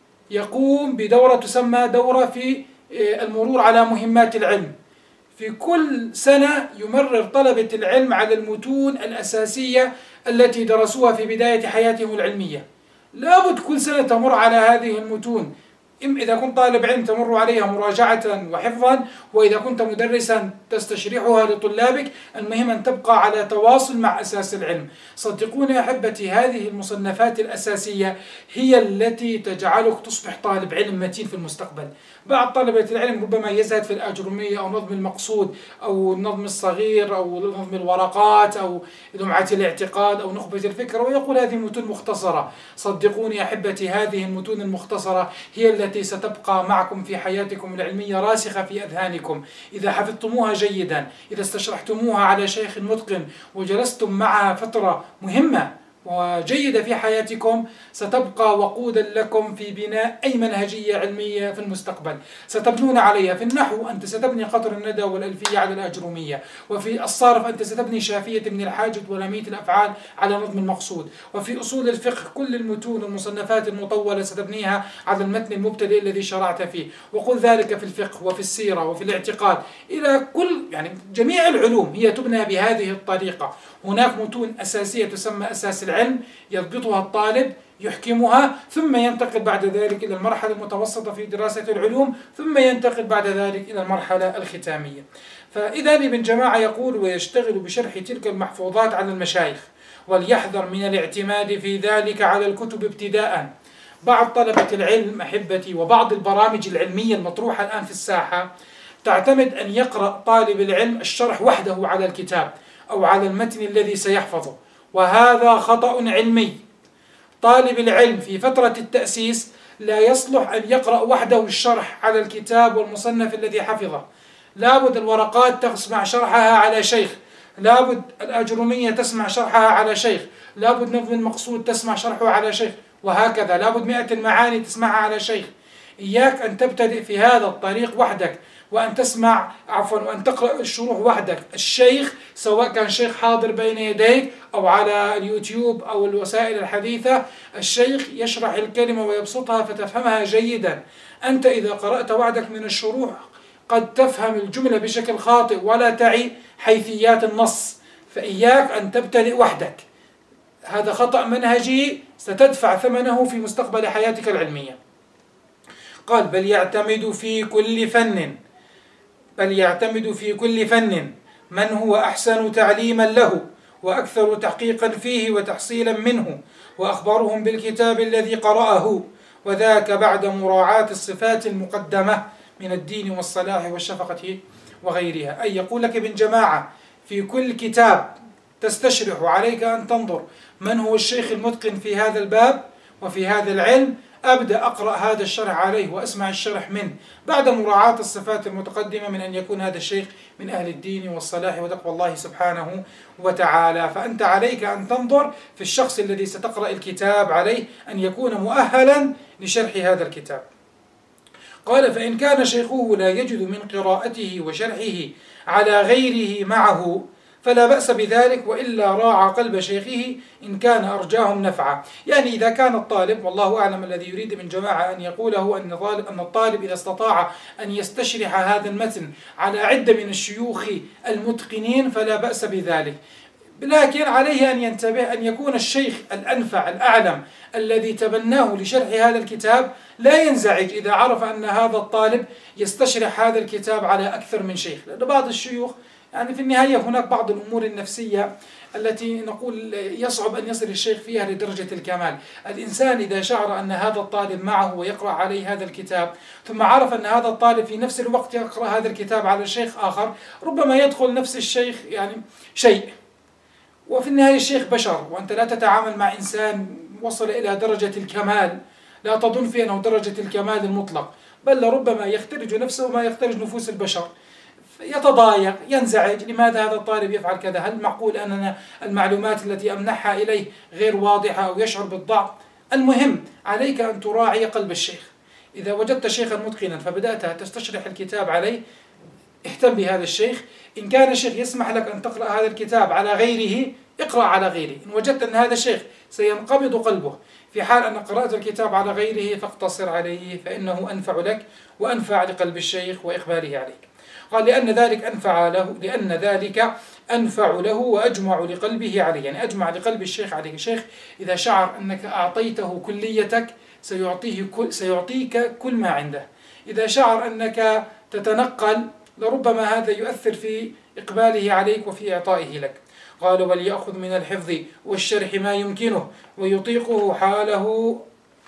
يقوم بدورة تسمى دورة في المرور على مهمات العلم. في كل سنة يمرر طلبة العلم على المتون الأساسية التي درسوها في بداية حياتهم العلمية. لابد كل سنة تمر على هذه المتون، إذا كنت طالب علم تمر عليها مراجعة وحفظا، وإذا كنت مدرسا تستشرحها لطلابك. المهم أن تبقى على تواصل مع أساس العلم. صدقوني يا أحبتي، هذه المصنفات الأساسية هي التي تجعلك تصبح طالب علم متين في المستقبل. بعض طلبة العلم ربما يزهد في الآجرومية أو نظم المقصود أو النظم الصغير أو نظم الورقات أو لمعة الاعتقاد أو نخبة الفكر ويقول هذه متون مختصرة. صدقوني يا أحبتي، هذه المتون المختصرة هي التي ستبقى معكم في حياتكم العلمية راسخة في أذهانكم. إذا حفظتموها جيدا، إذا استشرحتموها على شيخ متقن وجلستم معها فترة مهمة وجيدة في حياتكم، ستبقى وقودا لكم في بناء أي منهجية علمية في المستقبل ستبنون عليها. في النحو أنت ستبني قطر الندى والألفية على الآجرومية، وفي الصرف أنت ستبني شافية من الحاجة ولمية الأفعال على نظم المقصود، وفي أصول الفقه كل المتون والمصنفات المطولة ستبنيها على المتن المبتدئ الذي شرعت فيه. وقل ذلك في الفقه وفي السيرة وفي الاعتقاد، إلى كل يعني جميع العلوم هي تبنى بهذه الطريقة. هناك متون أساسية تسمى أساس العلم يضبطها الطالب يحكمها، ثم ينتقل بعد ذلك إلى المرحلة المتوسطة في دراسة العلوم، ثم ينتقل بعد ذلك إلى المرحلة الختامية. فإذا ابن جماعة يقول ويشتغل بشرح تلك المحفوظات على المشايخ، وليحذر من الاعتماد في ذلك على الكتب ابتداء. بعض طلبة العلم أحبتي وبعض البرامج العلمية المطروحة الآن في الساحة تعتمد أن يقرأ طالب العلم الشرح وحده على الكتاب أو على المتن الذي سيحفظه، وهذا خطأ علمي. طالب العلم في فترة التأسيس لا يصلح أن يقرأ وحده الشرح على الكتاب والمصنف الذي حفظه. لابد الورقات تسمع شرحها على شيخ، لابد الآجرومية تسمع شرحها على شيخ، لابد نظم المقصود تسمع شرحه على شيخ، وهكذا لابد مئة المعاني تسمعها على شيخ. إياك أن تبتدئ في هذا الطريق وحدك، وأن تسمع عفوا وأن تقرأ الشروح وحدك. الشيخ سواء كان شيخ حاضر بين يديك أو على اليوتيوب أو الوسائل الحديثة، الشيخ يشرح الكلمة ويبسطها فتفهمها جيدا. أنت إذا قرأت وحدك من الشروح قد تفهم الجملة بشكل خاطئ ولا تعي حيثيات النص، فإياك أن تبتدئ وحدك. هذا خطأ منهجي ستدفع ثمنه في مستقبل حياتك العلمية. قال بل يعتمد في كل فن بل يعتمد في كل فن من هو أحسن تعليما له وأكثر تحقيقا فيه وتحصيلا منه، وأخبرهم بالكتاب الذي قرأه، وذاك بعد مراعاة الصفات المقدمة من الدين والصلاح والشفقة وغيرها. أي يقول لك ابن جماعة في كل كتاب تستشرح عليك أن تنظر من هو الشيخ المتقن في هذا الباب وفي هذا العلم، أبدأ أقرأ هذا الشرح عليه وأسمع الشرح منه بعد مراعاة الصفات المتقدمة من أن يكون هذا الشيخ من أهل الدين والصلاح وتقوى الله سبحانه وتعالى. فأنت عليك أن تنظر في الشخص الذي ستقرأ الكتاب عليه أن يكون مؤهلا لشرح هذا الكتاب. قال: فإن كان شيخه لا يجد من قراءته وشرحه على غيره معه فلا بأس بذلك، وإلا راعى قلب شيخه إن كان أرجاهم نفعا. يعني إذا كان الطالب، والله أعلم الذي يريد من جماعة أن يقوله أن الطالب إذا استطاع أن يستشرح هذا المتن على عدة من الشيوخ المتقنين فلا بأس بذلك، لكن عليه أن ينتبه أن يكون الشيخ الأنفع الأعلم الذي تبناه لشرح هذا الكتاب لا ينزعج إذا عرف أن هذا الطالب يستشرح هذا الكتاب على أكثر من شيخ، لأن بعض الشيوخ يعني في النهاية هناك بعض الأمور النفسية التي نقول يصعب أن يصل الشيخ فيها لدرجة الكمال. الإنسان إذا شعر أن هذا الطالب معه ويقرأ عليه هذا الكتاب ثم عرف أن هذا الطالب في نفس الوقت يقرأ هذا الكتاب على شيخ آخر، ربما يدخل نفس الشيخ يعني شيء، وفي النهاية الشيخ بشر، وأنت لا تتعامل مع إنسان وصل إلى درجة الكمال، لا تظن في أنه درجة الكمال المطلق، بل ربما يخترج نفسه ما يخترج نفوس البشر، يتضايق، ينزعج، لماذا هذا الطالب يفعل كذا؟ هل معقول أن المعلومات التي أمنحها إليه غير واضحة أو يشعر بالضعف؟ المهم عليك أن تراعي قلب الشيخ. إذا وجدت شيخا متقنا فبدأت تستشرح الكتاب عليه، اهتم بهذا الشيخ. إن كان الشيخ يسمح لك أن تقرأ هذا الكتاب على غيره اقرأ على غيره. إن وجدت أن هذا الشيخ سينقبض قلبه في حال أن قرأت الكتاب على غيره فاقتصر عليه، فإنه أنفع لك وأنفع لقلب الشيخ وإقباله عليك. قال: لأن ذلك أنفع له لأن ذلك أنفع له وأجمع لقلبه عليه، يعني أجمع لقلب الشيخ عليك. الشيخ إذا شعر أنك أعطيته كليتك سيعطيه كل سيعطيك كل ما عنده. إذا شعر أنك تتنقل لربما هذا يؤثر في إقباله عليك وفي إعطائه لك. قال: وليأخذ من الحفظ والشرح ما يمكنه ويطيقه حاله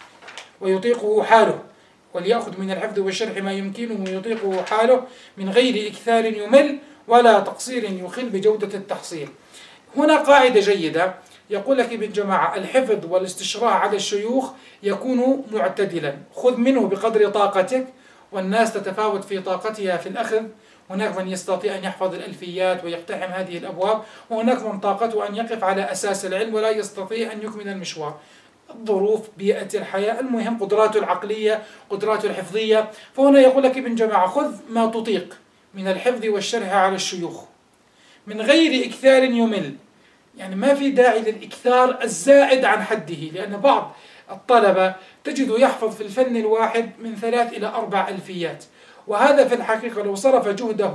ويطيقه حاله وليأخذ من الحفظ والشرح ما يمكنه ويطيقه حاله من غير إكثار يمل ولا تقصير يخل بجودة التحصيل. هنا قاعدة جيدة يقول لك ابن جماعة: الحفظ والاستشراع على الشيوخ يكون معتدلا، خذ منه بقدر طاقتك، والناس تتفاوت في طاقتها في الأخذ. هناك من يستطيع أن يحفظ الألفيات ويقتحم هذه الأبواب، وهناك من طاقته أن يقف على أساس العلم ولا يستطيع أن يكمل المشوار. الظروف، بيئة الحياة، المهم قدراته العقلية، قدراته الحفظية. فهنا يقول لك ابن جماعة: خذ ما تطيق من الحفظ والشرح على الشيوخ من غير إكثار يمل، يعني ما في داعي للإكثار الزائد عن حده، لأن بعض الطلبة تجد يحفظ في الفن الواحد من ثلاث إلى أربع ألفيات، وهذا في الحقيقة لو صرف جهده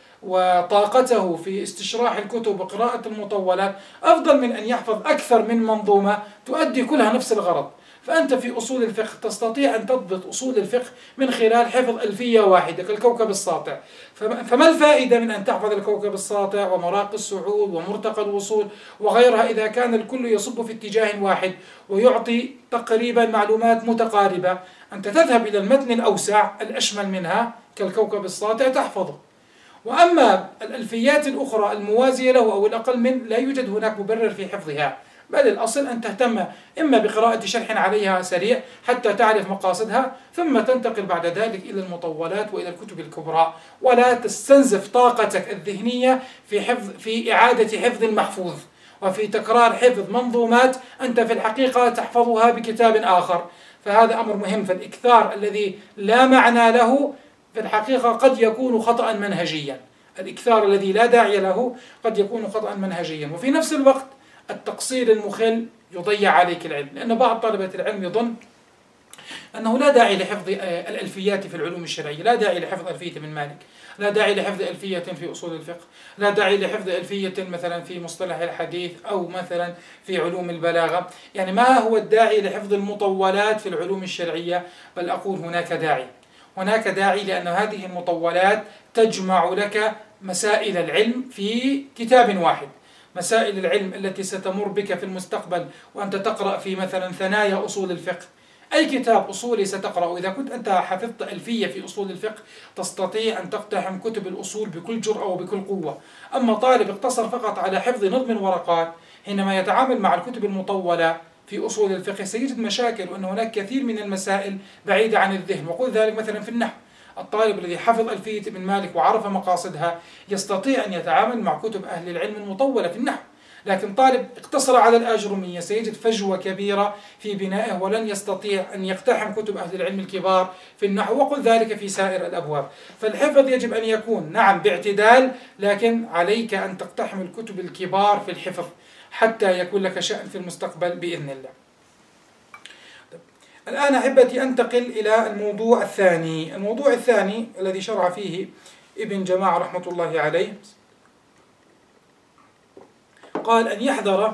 وطاقته في استشراح الكتب وقراءة المطولات أفضل من أن يحفظ أكثر من منظومة تؤدي كلها نفس الغرض. فأنت في أصول الفقه تستطيع أن تضبط أصول الفقه من خلال حفظ ألفية واحدة كالكوكب الساطع. فما الفائدة من أن تحفظ الكوكب الساطع ومراقي الصعود ومرتقى الوصول وغيرها إذا كان الكل يصب في اتجاه واحد ويعطي تقريبا معلومات متقاربة؟ أنت تذهب إلى المتن الأوسع الأشمل منها كالكوكب الساطع تحفظه. وأما الألفيات الأخرى الموازية له أو الأقل من لا يوجد هناك مبرر في حفظها، بل الأصل أن تهتم إما بقراءة شرح عليها سريع حتى تعرف مقاصدها، ثم تنتقل بعد ذلك إلى المطولات وإلى الكتب الكبرى، ولا تستنزف طاقتك الذهنية في حفظ في إعادة حفظ المحفوظ وفي تكرار حفظ منظومات أنت في الحقيقة تحفظها بكتاب آخر. فهذا أمر مهم. فالإكثار الذي لا معنى له في الحقيقة قد يكون خطأ منهجيا، الإكثار الذي لا داعي له قد يكون خطأ منهجيا، وفي نفس الوقت التقصير المخل يضيع عليك العلم، لأن بعض طلبة العلم يظن أنه لا داعي لحفظ الألفيات في العلوم الشرعية، لا داعي لحفظ ألفية ابن مالك، لا داعي لحفظ ألفية في أصول الفقه، لا داعي لحفظ ألفية مثلا في مصطلح الحديث أو مثلا في علوم البلاغة. يعني ما هو الداعي لحفظ المطولات في العلوم الشرعية؟ بل أقول هناك داعي، هناك داعي لأن هذه المطولات تجمع لك مسائل العلم في كتاب واحد، مسائل العلم التي ستمر بك في المستقبل وأنت تقرأ في مثلا ثنايا أصول الفقه. أي كتاب أصولي ستقرأ إذا كنت أنت حفظت ألفية في أصول الفقه تستطيع أن تقتحم كتب الأصول بكل جرأة وبكل قوة. أما طالب اقتصر فقط على حفظ نظم الورقات حينما يتعامل مع الكتب المطولة في أصول الفقه سيجد مشاكل، وأن هناك كثير من المسائل بعيدة عن الذهن. وقل ذلك مثلا في النحو، الطالب الذي حفظ ألفية ابن مالك وعرف مقاصدها يستطيع أن يتعامل مع كتب أهل العلم المطولة في النحو، لكن طالب اقتصر على الآجرومية سيجد فجوة كبيرة في بنائه، ولن يستطيع أن يقتحم كتب أهل العلم الكبار في النحو. وقل ذلك في سائر الأبواب. فالحفظ يجب أن يكون نعم باعتدال، لكن عليك أن تقتحم الكتب الكبار في الحفظ حتى يكون لك شأن في المستقبل بإذن الله. الآن أحبتي أنتقل إلى الموضوع الثاني. الموضوع الثاني الذي شرع فيه ابن جماعة رحمة الله عليه، قال أن يحذر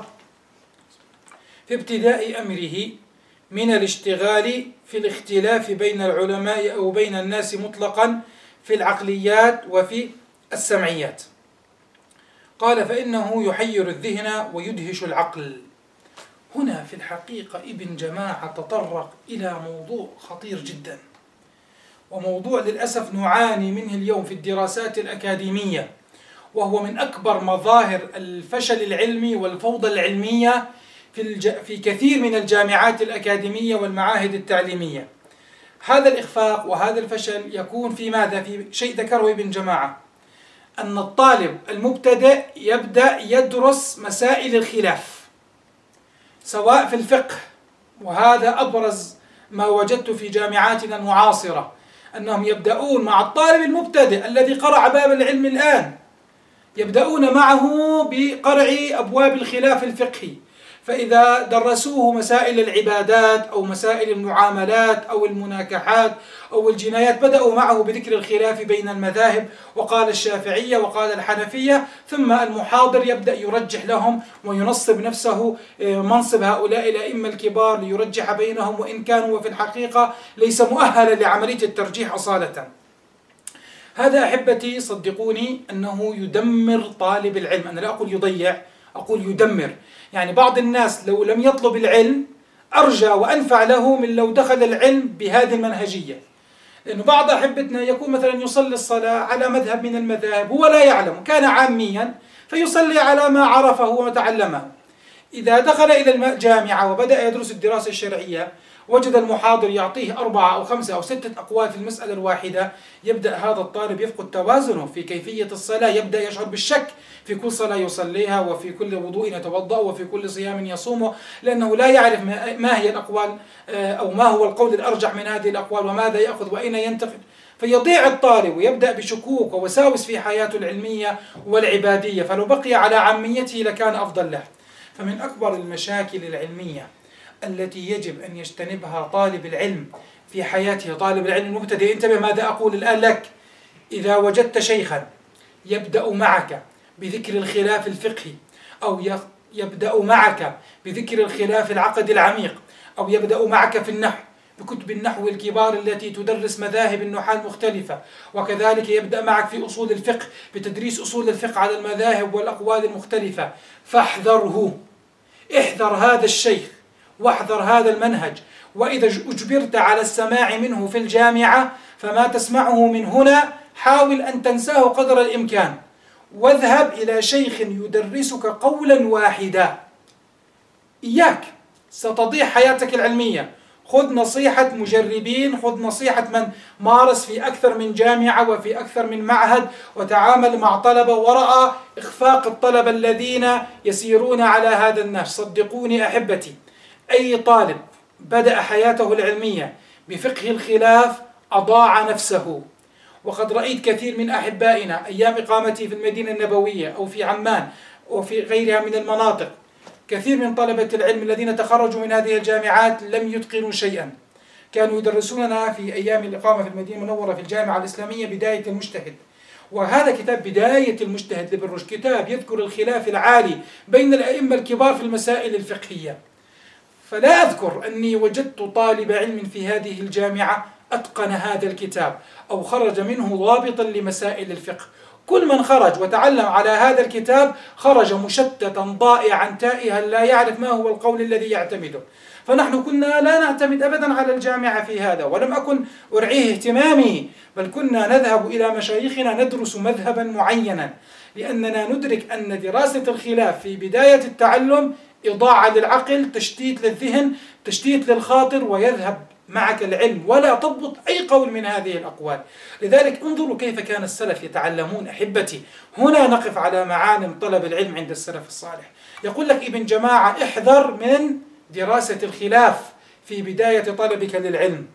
في ابتداء أمره من الاشتغال في الاختلاف بين العلماء أو بين الناس مطلقا في العقليات وفي السمعيات. قال فإنه يحير الذهن ويدهش العقل. هنا في الحقيقة ابن جماعة تطرق إلى موضوع خطير جدا، وموضوع للأسف نعاني منه اليوم في الدراسات الأكاديمية، وهو من أكبر مظاهر الفشل العلمي والفوضى العلمية في, الج... في كثير من الجامعات الأكاديمية والمعاهد التعليمية. هذا الإخفاق وهذا الفشل يكون في ماذا؟ في شيء ذكره ابن جماعة، أن الطالب المبتدئ يبدأ يدرس مسائل الخلاف سواء في الفقه، وهذا أبرز ما وجدت في جامعاتنا المعاصرة، أنهم يبدأون مع الطالب المبتدئ الذي قرع باب العلم الآن، يبدأون معه بقرع أبواب الخلاف الفقهي، فإذا درسوه مسائل العبادات أو مسائل المعاملات أو المناكحات أو الجنايات بدأوا معه بذكر الخلاف بين المذاهب، وقال الشافعية وقال الحنفية، ثم المحاضر يبدأ يرجح لهم وينصب نفسه منصب هؤلاء الأئمة الكبار ليرجح بينهم، وإن كانوا في الحقيقة ليس مؤهلا لعملية الترجيح أصالة. هذا أحبتي صدقوني أنه يدمر طالب العلم. أنا لا أقول يضيع، أقول يدمر. يعني بعض الناس لو لم يطلب العلم أرجى وأنفع له من لو دخل العلم بهذه المنهجية، لأنه بعض أحبتنا يكون مثلا يصلي الصلاة على مذهب من المذاهب، هو لا يعلم، كان عاميا فيصلي على ما عرفه وتعلمه. إذا دخل إلى الجامعة وبدأ يدرس الدراسة الشرعية وجد المحاضر يعطيه أربعة أو خمسة أو ستة أقوال في المسألة الواحدة، يبدأ هذا الطالب يفقد توازنه في كيفية الصلاة، يبدأ يشعر بالشك في كل صلاة يصليها وفي كل وضوء يتوضأ وفي كل صيام يصومه، لأنه لا يعرف ما هي الأقوال أو ما هو القول الأرجح من هذه الأقوال وماذا يأخذ وأين ينتقد، فيضيع الطالب ويبدأ بشكوك ووساوس في حياته العلمية والعبادية، فلو بقي على عاميته لكان أفضل له. فمن أكبر المشاكل العلمية التي يجب أن يجتنبها طالب العلم في حياته، طالب العلم المبتدئ، انتبه ماذا أقول الآن لك، إذا وجدت شيخا يبدأ معك بذكر الخلاف الفقهي، أو يبدأ معك بذكر الخلاف العقدي العميق، أو يبدأ معك في النحو بكتب النحو الكبار التي تدرس مذاهب النحاة المختلفة، وكذلك يبدأ معك في أصول الفقه بتدريس أصول الفقه على المذاهب والأقوال المختلفة، فاحذره، احذر هذا الشيخ واحذر هذا المنهج. وإذا أجبرت على السماع منه في الجامعة فما تسمعه من هنا حاول أن تنساه قدر الإمكان، واذهب إلى شيخ يدرسك قولا واحدا. إياك، ستضيع حياتك العلمية. خذ نصيحة مجربين، خذ نصيحة من مارس في أكثر من جامعة وفي أكثر من معهد وتعامل مع طلبة ورأى إخفاق الطلبة الذين يسيرون على هذا النهج. صدقوني أحبتي، أي طالب بدأ حياته العلمية بفقه الخلاف أضاع نفسه. وقد رأيت كثير من أحبائنا أيام إقامتي في المدينة النبوية أو في عمان وفي غيرها من المناطق، كثير من طلبة العلم الذين تخرجوا من هذه الجامعات لم يتقنوا شيئا. كانوا يدرسوننا في أيام الإقامة في المدينة المنورة في الجامعة الإسلامية بداية المجتهد، وهذا كتاب بداية المجتهد لابن رشد، كتاب يذكر الخلاف العالي بين الأئمة الكبار في المسائل الفقهية. فلا أذكر أني وجدت طالب علم في هذه الجامعة أتقن هذا الكتاب أو خرج منه ضابطا لمسائل الفقه. كل من خرج وتعلم على هذا الكتاب خرج مشتتا ضائعا تائها لا يعرف ما هو القول الذي يعتمده. فنحن كنا لا نعتمد أبدا على الجامعة في هذا، ولم أكن أرعيه اهتمامي، بل كنا نذهب إلى مشايخنا ندرس مذهبا معينا، لأننا ندرك أن دراسة الخلاف في بداية التعلم إضاعة للعقل، تشتيت للذهن، تشتيت للخاطر، ويذهب معك العلم ولا تضبط أي قول من هذه الأقوال. لذلك انظروا كيف كان السلف يتعلمون أحبتي. هنا نقف على معالم طلب العلم عند السلف الصالح. يقول لك ابن جماعة: احذر من دراسة الخلاف في بداية طلبك للعلم.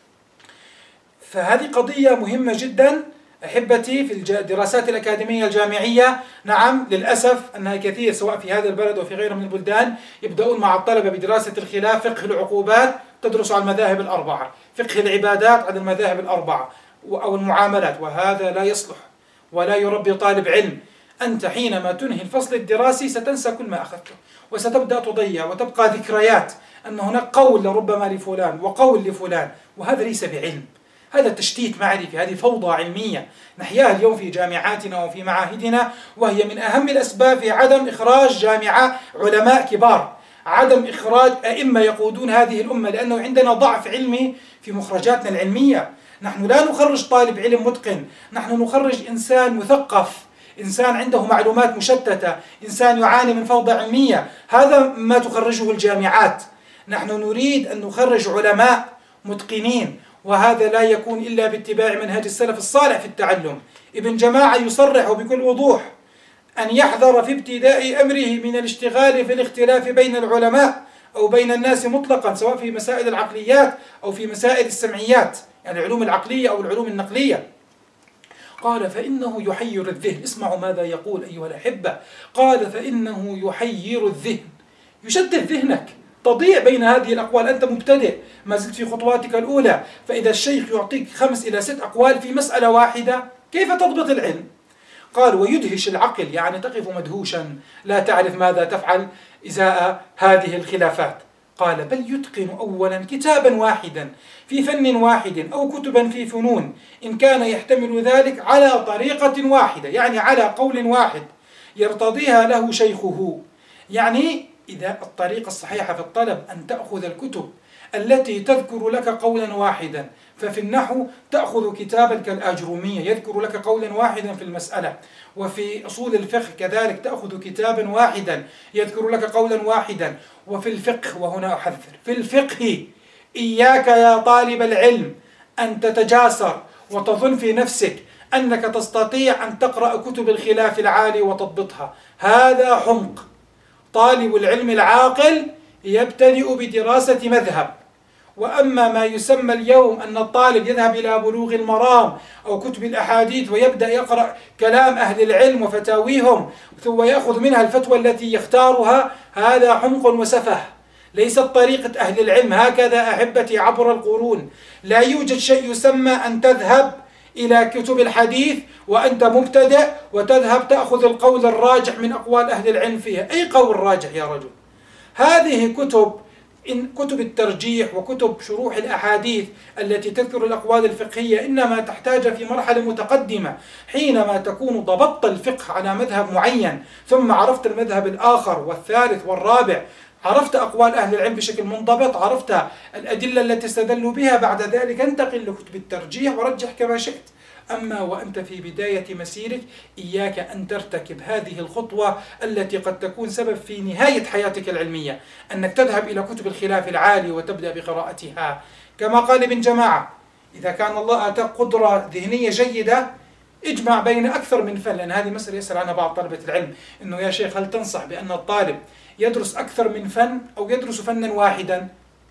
فهذه قضية مهمة جدا أحبتي في الدراسات الأكاديمية الجامعية. نعم للأسف أنها كثير سواء في هذا البلد أو في غيره من البلدان يبدأون مع الطلبة بدراسة الخلاف، فقه العقوبات تدرس على المذاهب الأربعة، فقه العبادات على المذاهب الأربعة أو المعاملات، وهذا لا يصلح ولا يربي طالب علم. أنت حينما تنهي الفصل الدراسي ستنسى كل ما أخذته، وستبدأ تضيع وتبقى ذكريات أن هناك قول لربما لفلان وقول لفلان، وهذا ليس بعلم، هذا تشتيت معرفي، هذه فوضى علمية نحياها اليوم في جامعاتنا وفي معاهدنا، وهي من أهم الأسباب في عدم إخراج جامعة علماء كبار، عدم إخراج أئمة يقودون هذه الأمة، لأنه عندنا ضعف علمي في مخرجاتنا العلمية. نحن لا نخرج طالب علم متقن، نحن نخرج إنسان مثقف، إنسان عنده معلومات مشتتة، إنسان يعاني من فوضى علمية. هذا ما تخرجه الجامعات. نحن نريد أن نخرج علماء متقنين، وهذا لا يكون إلا باتباع منهج السلف الصالح في التعلم. ابن جماعة يصرح بكل وضوح أن يحذر في ابتداء أمره من الاشتغال في الاختلاف بين العلماء أو بين الناس مطلقا، سواء في مسائل العقليات أو في مسائل السمعيات، يعني العلوم العقلية أو العلوم النقلية. قال: فإنه يحير الذهن. اسمعوا ماذا يقول أيها الأحبة. قال: فإنه يحير الذهن، يشتت ذهنك، تضيع بين هذه الأقوال. أنت مبتدئ، ما زلت في خطواتك الأولى، فإذا الشيخ يعطيك خمس إلى ست أقوال في مسألة واحدة كيف تضبط العلم؟ قال: ويدهش العقل، يعني تقف مدهوشا لا تعرف ماذا تفعل إزاء هذه الخلافات. قال: بل يتقن أولا كتابا واحدا في فن واحد أو كتبا في فنون إن كان يحتمل ذلك على طريقة واحدة، يعني على قول واحد يرتضيها له شيخه. يعني إذا الطريقة الصحيحة في الطلب أن تأخذ الكتب التي تذكر لك قولا واحدا، ففي النحو تأخذ كتابا كالآجرومية يذكر لك قولا واحدا في المسألة، وفي أصول الفقه كذلك تأخذ كتابا واحدا يذكر لك قولا واحدا، وفي الفقه، وهنا أحذر في الفقه إياك يا طالب العلم أن تتجاسر وتظن في نفسك أنك تستطيع أن تقرأ كتب الخلاف العالي وتضبطها، هذا حمق. طالب العلم العاقل يبتدئ بدراسة مذهب. وأما ما يسمى اليوم أن الطالب يذهب إلى بلوغ المرام أو كتب الأحاديث ويبدأ يقرأ كلام أهل العلم وفتاويهم ثم يأخذ منها الفتوى التي يختارها، هذا حمق وسفه، ليست طريقة أهل العلم. هكذا أحبتي عبر القرون لا يوجد شيء يسمى أن تذهب إلى كتب الحديث وأنت مبتدئ وتذهب تأخذ القول الراجح من أقوال أهل العلم فيها. أي قول راجح يا رجل؟ هذه كتب إن كتب الترجيح وكتب شروح الأحاديث التي تذكر الأقوال الفقهية إنما تحتاج في مرحلة متقدمة، حينما تكون ضبطت الفقه على مذهب معين ثم عرفت المذهب الآخر والثالث والرابع، عرفت أقوال أهل العلم بشكل منضبط، عرفت الأدلة التي استدلوا بها، بعد ذلك انتقل لكتب الترجيح ورجح كما شئت. أما وأنت في بداية مسيرك إياك أن ترتكب هذه الخطوة التي قد تكون سبب في نهاية حياتك العلمية، أنك تذهب إلى كتب الخلاف العالي وتبدأ بقراءتها. كما قال ابن جماعة: إذا كان الله آتاك قدرة ذهنية جيدة اجمع بين أكثر من فن، لأن هذه مسألة يسأل عنها بعض طلبة العلم، إنه يا شيخ هل تنصح بأن الطالب يدرس أكثر من فن أو يدرس فنا واحدا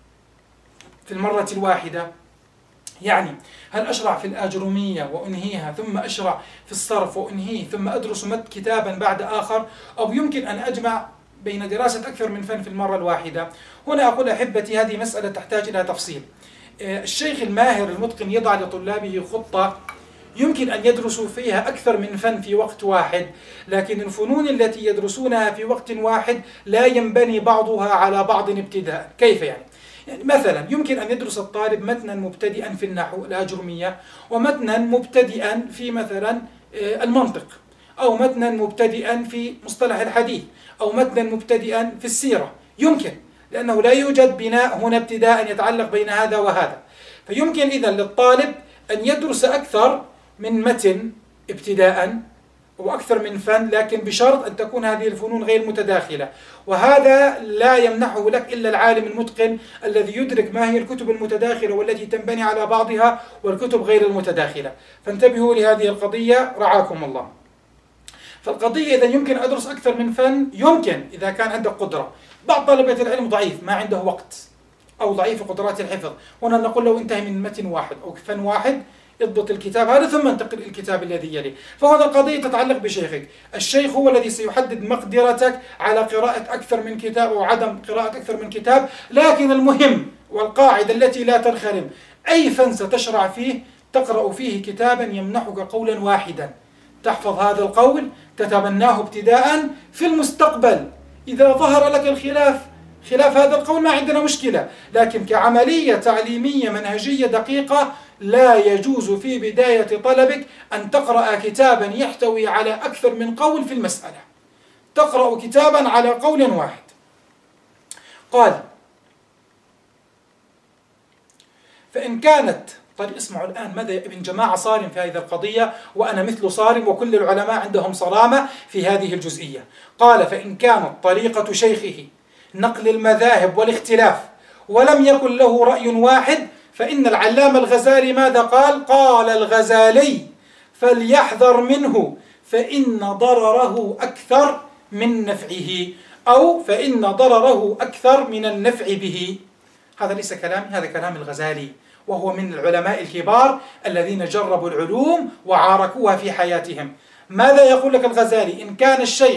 في المرة الواحدة؟ يعني هل أشرع في الآجرومية وأنهيها ثم أشرع في الصرف وأنهيه ثم أدرس مد كتابا بعد آخر، أو يمكن أن أجمع بين دراسة أكثر من فن في المرة الواحدة؟ هنا أقول أحبتي هذه مسألة تحتاج إلى تفصيل. الشيخ الماهر المتقن يضع لطلابه خطة يمكن أن يدرسوا فيها أكثر من فن في وقت واحد، لكن الفنون التي يدرسونها في وقت واحد لا ينبني بعضها على بعض ابتداء. كيف يعني؟ يعني مثلا يمكن أن يدرس الطالب متنا مبتدئا في النحو الآجرومية، ومتنا مبتدئا في مثلا المنطق، أو متنا مبتدئا في مصطلح الحديث، أو متنا مبتدئا في السيرة. يمكن، لأنه لا يوجد بناء هنا ابتداء يتعلق بين هذا وهذا. فيمكن إذن للطالب أن يدرس أكثر من متن ابتداء، وأكثر من فن، لكن بشرط أن تكون هذه الفنون غير متداخلة، وهذا لا يمنحه لك إلا العالم المتقن الذي يدرك ما هي الكتب المتداخلة والتي تنبني على بعضها والكتب غير المتداخلة. فانتبهوا لهذه القضية رعاكم الله. فالقضية إذا يمكن أدرس أكثر من فن، يمكن إذا كان عندك قدرة. بعض طلبة العلم ضعيف، ما عنده وقت، أو ضعيف قدرات الحفظ، هنا نقول له انتهي من متن واحد أو فن واحد، اضبط الكتاب هذا ثم انتقل إلى الكتاب الذي يليه. فهنا القضية تتعلق بشيخك. الشيخ هو الذي سيحدد مقدرتك على قراءة أكثر من كتاب أو عدم قراءة أكثر من كتاب. لكن المهم والقاعدة التي لا تنخرم، أي فن ستشرع فيه تقرأ فيه كتابا يمنحك قولا واحدا، تحفظ هذا القول، تتبناه ابتداء، في المستقبل إذا ظهر لك الخلاف خلاف هذا القول ما عندنا مشكلة، لكن كعملية تعليمية منهجية دقيقة لا يجوز في بداية طلبك أن تقرأ كتابا يحتوي على أكثر من قول في المسألة، تقرأ كتابا على قول واحد. قال: فإن كانت، طيب اسمعوا الآن ماذا ابن جماعة صارم في هذه القضية، وأنا مثل صارم وكل العلماء عندهم صرامة في هذه الجزئية. قال: فإن كانت طريقة شيخه نقل المذاهب والاختلاف ولم يكن له رأي واحد، فإن العلامة الغزالي ماذا قال؟ قال الغزالي: فليحذر منه فإن ضرره أكثر من نفعه، أو فإن ضرره أكثر من النفع به. هذا ليس كلامي، هذا كلام الغزالي، وهو من العلماء الكبار الذين جربوا العلوم وعاركوها في حياتهم. ماذا يقول لك الغزالي؟ إن كان الشيخ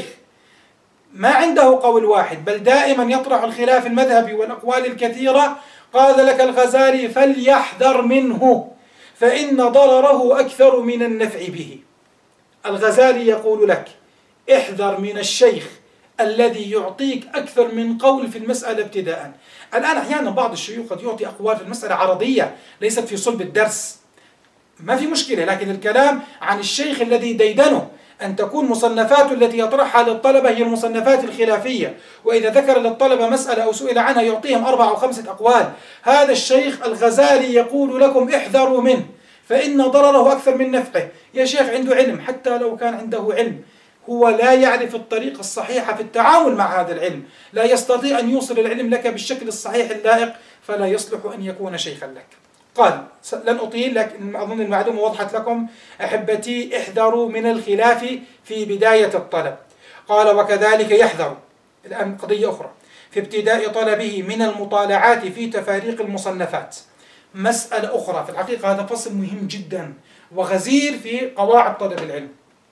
ما عنده قول واحد بل دائما يطرح الخلاف المذهبي والأقوال الكثيرة، قال لك الغزالي: فليحذر منه فإن ضرره أكثر من النفع به. الغزالي يقول لك: احذر من الشيخ الذي يعطيك أكثر من قول في المسألة ابتداء. الآن أحيانا بعض الشيوخ قد يعطي أقوال في المسألة عرضية ليست في صلب الدرس، ما في مشكلة، لكن الكلام عن الشيخ الذي ديدنه أن تكون مصنفات التي يطرحها للطلبة هي المصنفات الخلافية، وإذا ذكر للطلبة مسألة أو سئل عنها يعطيهم أربع أو خمسة أقوال. هذا الشيخ الغزالي يقول لكم: احذروا منه فإن ضرره أكثر من نفعه. يا شيخ عنده علم، حتى لو كان عنده علم هو لا يعرف الطريقة الصحيحة في التعامل مع هذا العلم، لا يستطيع أن يوصل العلم لك بالشكل الصحيح اللائق، فلا يصلح أن يكون شيخا لك. قال: لن أطيل، لكن أظن المعلومة وضحت لكم أحبتي. احذروا من الخلاف في بداية الطلب. قال: وكذلك يحذر، الآن قضية أخرى، في ابتداء طلبه من المطالعات في تفاريق المصنفات. مسألة أخرى، في الحقيقة هذا فصل مهم جدا وغزير في قواعد طلب العلم.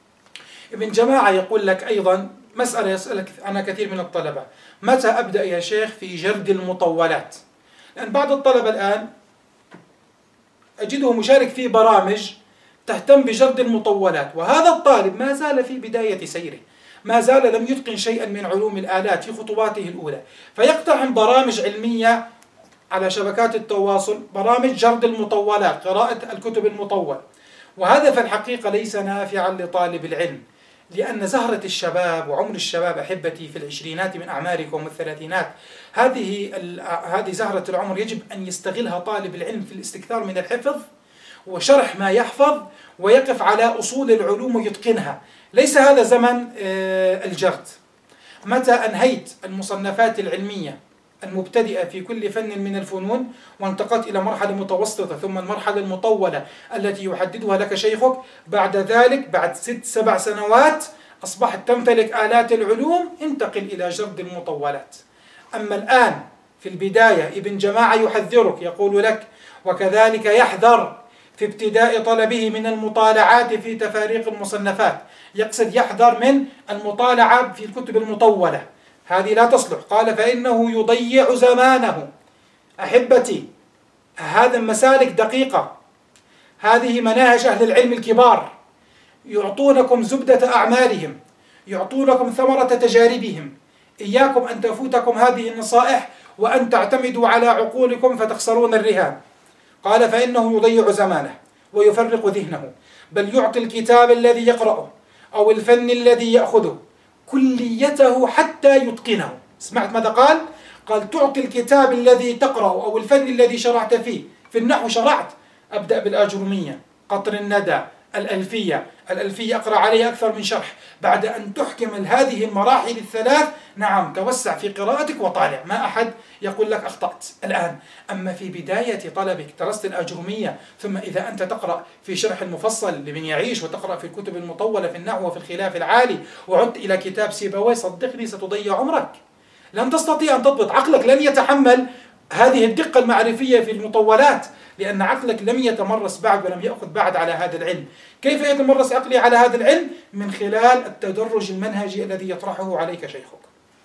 ابن جماعة يقول لك أيضا مسألة يسألك عنها كثير من الطلبة: متى أبدأ يا شيخ في جرد المطولات؟ لأن بعض الطلبة الآن أجده مشارك في برامج تهتم بجرد المطولات، وهذا الطالب ما زال في بداية سيره، ما زال لم يتقن شيئا من علوم الآلات في خطواته الأولى، فيقتحم برامج علمية على شبكات التواصل، برامج جرد المطولات، قراءة الكتب المطول. وهذا في الحقيقة ليس نافعا لطالب العلم، لأن زهرة الشباب وعمر الشباب أحبتي في العشرينات من أعماركم والثلاثينات، هذه هذه زهرة العمر يجب أن يستغلها طالب العلم في الاستكثار من الحفظ وشرح ما يحفظ ويقف على أصول العلوم ويتقنها. ليس هذا زمن الجرد. متى أنهيت المصنفات العلمية المبتدئة في كل فن من الفنون وانتقلت إلى مرحلة متوسطة ثم المرحلة المطولة التي يحددها لك شيخك، بعد ذلك بعد ست سبع سنوات أصبحت تمتلك آلات العلوم، انتقل إلى جرد المطولات. أما الآن في البداية ابن جماعة يحذرك، يقول لك: وكذلك يحذر في ابتداء طلبه من المطالعات في تفاريق المصنفات. يقصد يحذر من المطالعة في الكتب المطولة، هذه لا تصلح. قال: فإنه يضيع زمانه. أحبتي، هذا مسالك دقيقة، هذه مناهج أهل العلم الكبار، يعطونكم زبدة أعمالهم، يعطونكم ثمرة تجاربهم. إياكم أن تفوتكم هذه النصائح وأن تعتمدوا على عقولكم فتخسرون الرهان. قال: فإنه يضيع زمانه ويفرق ذهنه، بل يعطي الكتاب الذي يقرأه أو الفن الذي يأخذه كليته حتى يتقنه. سمعت ماذا قال؟ قال: تعطي الكتاب الذي تقرأه أو الفن الذي شرعت فيه. في النحو شرعت، أبدأ بالآجرومية، قطر الندى، الألفية، الألفية أقرأ عليه أكثر من شرح. بعد أن تحكم هذه المراحل الثلاث نعم توسع في قراءتك وطالع، ما أحد يقول لك أخطأت الآن. أما في بداية طلبك درست الأجرومية، ثم إذا أنت تقرأ في شرح المفصل لابن يعيش وتقرأ في الكتب المطولة في النحو وفي الخلاف العالي وعدت إلى كتاب سيبويه، صدقني ستضيع عمرك، لن تستطيع أن تضبط، عقلك لن يتحمل هذه الدقة المعرفية في المطولات، لأن عقلك لم يتمرس بعد ولم يأخذ بعد على هذا العلم. كيف يتمرس عقلي على هذا العلم؟ من خلال التدرج المنهجي الذي يطرحه عليك شيخك.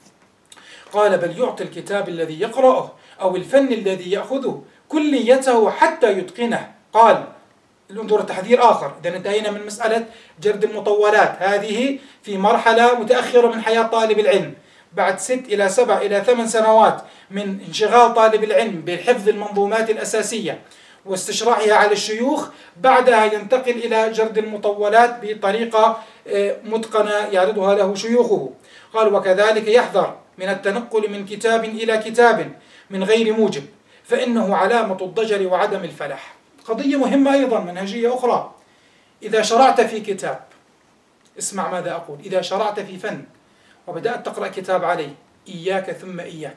قال: بل يعطي الكتاب الذي يقرأه أو الفن الذي يأخذه كليته حتى يتقنه. قال: انظر تحذير آخر، إذا انتهينا من مسألة جرد المطولات، هذه في مرحلة متأخرة من حياة طالب العلم، بعد ست إلى سبع إلى ثمان سنوات من انشغال طالب العلم بحفظ المنظومات الأساسية واستشراحها على الشيوخ، بعدها ينتقل إلى جرد المطولات بطريقة متقنة يعرضها له شيوخه. قال: وكذلك يحذر من التنقل من كتاب إلى كتاب من غير موجب، فإنه علامة الضجر وعدم الفلاح. قضية مهمة أيضا منهجية أخرى، إذا شرعت في كتاب، اسمع ماذا أقول، إذا شرعت في فن وبدأت تقرأ كتاب عليه، إياك ثم إياك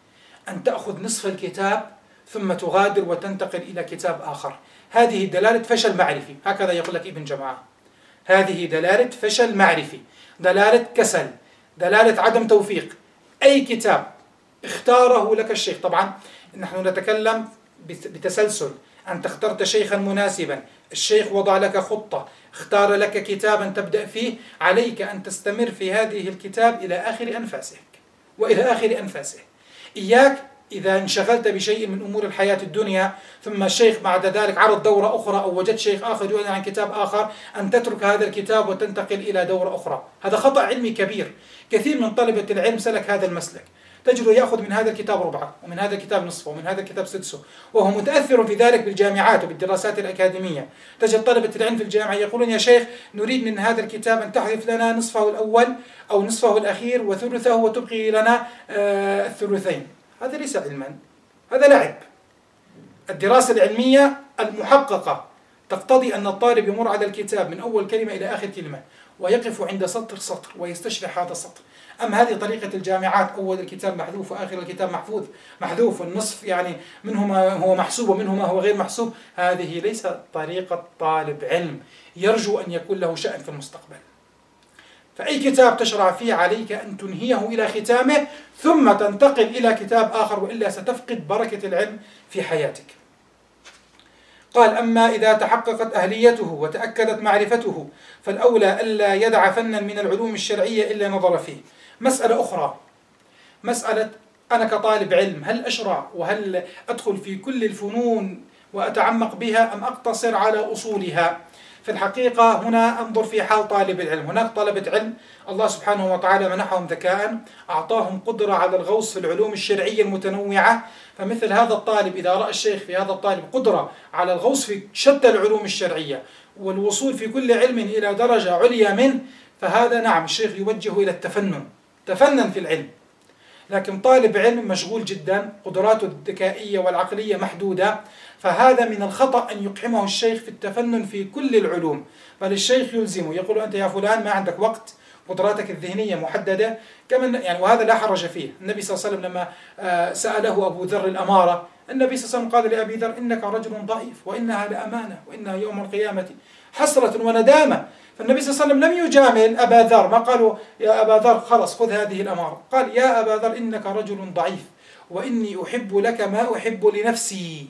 أن تأخذ نصف الكتاب ثم تغادر وتنتقل إلى كتاب آخر. هذه دلالة فشل معرفي، هكذا يقول لك ابن جماعة، هذه دلالة فشل معرفي، دلالة كسل، دلالة عدم توفيق. أي كتاب اختاره لك الشيخ، طبعا نحن نتكلم بتسلسل، أنت اخترت شيخا مناسبا، الشيخ وضع لك خطة، اختار لك كتابا تبدأ فيه، عليك أن تستمر في هذه الكتاب إلى آخر أنفاسك وإلى آخر أنفاسه. إياك إذا انشغلت بشيء من أمور الحياة الدنيا ثم الشيخ بعد ذلك عرض دورة أخرى أو وجدت شيخ آخر يعلن عن كتاب آخر أن تترك هذا الكتاب وتنتقل إلى دورة أخرى. هذا خطأ علمي كبير. كثير من طلبة العلم سلك هذا المسلك، تجده يأخذ من هذا الكتاب ربعه ومن هذا الكتاب نصفه ومن هذا الكتاب سدسه، وهو متأثر في ذلك بالجامعات وبالدراسات الأكاديمية. تجد طلبة العلم في الجامعة يقولون: يا شيخ نريد من هذا الكتاب أن تحذف لنا نصفه الأول أو نصفه الأخير وثلثه وتبقي لنا آه الثلثين. هذا ليس علما، هذا لعب. الدراسة العلمية المحققة تقتضي أن الطالب يمر على الكتاب من أول كلمة إلى آخر كلمة ويقف عند سطر سطر ويستشرح هذا السطر. أما هذه طريقة الجامعات، أول الكتاب محذوف وآخر الكتاب محفوظ محذوف، والنصف يعني منه ما هو محسوب ومنه ما هو غير محسوب، هذه ليست طريقة طالب علم يرجو أن يكون له شأن في المستقبل. فأي كتاب تشرع فيه عليك أن تنهيه إلى ختامه ثم تنتقل إلى كتاب آخر، وإلا ستفقد بركة العلم في حياتك. قال: أما إذا تحققت أهليته وتأكدت معرفته فالأولى ألا يدع فنا من العلوم الشرعية إلا نظر فيه. مسألة أخرى، مسألة أنا كطالب علم هل أشرع وهل أدخل في كل الفنون وأتعمق بها أم أقتصر على أصولها؟ في الحقيقة هنا أنظر في حال طالب العلم. هناك طلبة علم الله سبحانه وتعالى منحهم ذكاء، أعطاهم قدرة على الغوص في العلوم الشرعية المتنوعة، فمثل هذا الطالب إذا رأى الشيخ في هذا الطالب قدرة على الغوص في شتى العلوم الشرعية والوصول في كل علم إلى درجة عليا منه، فهذا نعم الشيخ يوجهه إلى التفنن، تفنن في العلم. لكن طالب علم مشغول جدا، قدراته الذكائية والعقلية محدودة، فهذا من الخطأ أن يقحمه الشيخ في التفنن في كل العلوم، بل الشيخ يلزمه يقول: أنت يا فلان ما عندك وقت، قدراتك الذهنية محددة كما يعني، وهذا لا حرج فيه. النبي صلى الله عليه وسلم لما سأله أبو ذر الأمارة، النبي صلى الله عليه وسلم قال لأبي ذر: إنك رجل ضعيف وإنها لأمانة وإنها يوم القيامة حسرة وندامة. فالنبي صلى الله عليه وسلم لم يجامل أبا ذر، ما قالوا يا أبا ذر خلص خذ هذه الأمارة، قال: يا أبا ذر إنك رجل ضعيف وإني أحب لك ما أحب لنفسي،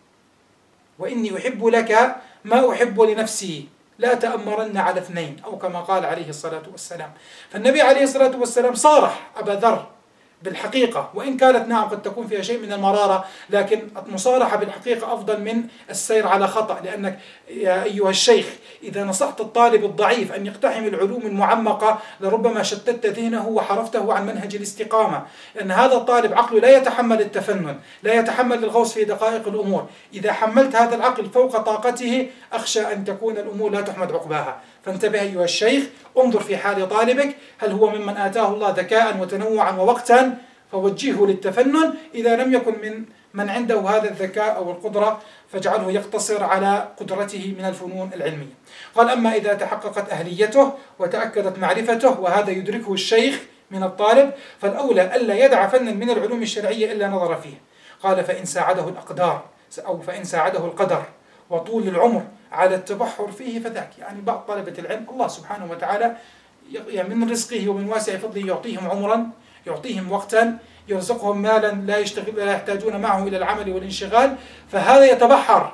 وإني أحب لك ما أحب لنفسي، لا تأمرن على اثنين، أو كما قال عليه الصلاة والسلام. فالنبي عليه الصلاة والسلام صارح أبا ذر بالحقيقة، وإن كانت نعم قد تكون فيها شيء من المرارة، لكن المصارحة بالحقيقة أفضل من السير على خطأ. لأنك يا أيها الشيخ إذا نصحت الطالب الضعيف أن يقتحم العلوم المعمقة لربما شتت ذهنه وحرفته عن منهج الاستقامة، لأن هذا الطالب عقله لا يتحمل التفنن، لا يتحمل الغوص في دقائق الأمور. إذا حملت هذا العقل فوق طاقته أخشى أن تكون الأمور لا تحمد عقباها. فانتبه أيها الشيخ، انظر في حال طالبك، هل هو ممن آتاه الله ذكاء وتنوعا ووقتا فوجهه للتفنن؟ إذا لم يكن من من عنده هذا الذكاء أو القدرة فاجعله يقتصر على قدرته من الفنون العلمية. قال أما إذا تحققت أهليته وتأكدت معرفته وهذا يدركه الشيخ من الطالب فالأولى ألا يدع فنا من العلوم الشرعية إلا نظر فيه. قال فإن ساعده الأقدار أو فإن ساعده القدر وطول العمر على التبحر فيه فذاك. يعني بعض طلبة العلم الله سبحانه وتعالى يعني من رزقه ومن واسع فضله يعطيهم عمرا، يعطيهم وقتا، يرزقهم مالا لا يشتغل لا يحتاجون معه إلى العمل والانشغال، فهذا يتبحر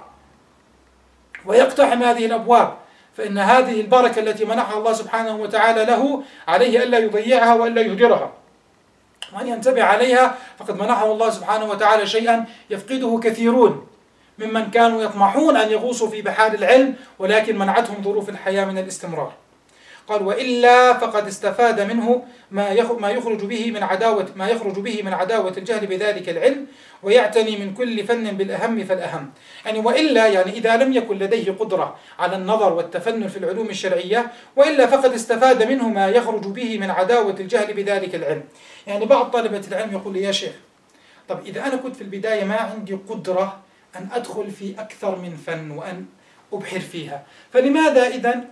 ويقتحم هذه الأبواب، فإن هذه البركة التي منحها الله سبحانه وتعالى له عليه ألا يضيعها وألا يهدرها وأن ينتبه عليها، فقد منحه الله سبحانه وتعالى شيئا يفقده كثيرون ممن كانوا يطمحون أن يغوصوا في بحار العلم ولكن منعتهم ظروف الحياة من الاستمرار. قال وإلا فقد استفاد منه ما ما يخرج به من عداوة ما يخرج به من عداوة الجهل بذلك العلم ويعتني من كل فن بالأهم فالأهم. يعني وإلا يعني إذا لم يكن لديه قدرة على النظر والتفنن في العلوم الشرعية وإلا فقد استفاد منه ما يخرج به من عداوة الجهل بذلك العلم. يعني بعض طلبة العلم يقول لي يا شيخ طب إذا أنا كنت في البداية ما عندي قدرة أن أدخل في أكثر من فن وأن أبحر فيها، فلماذا إذن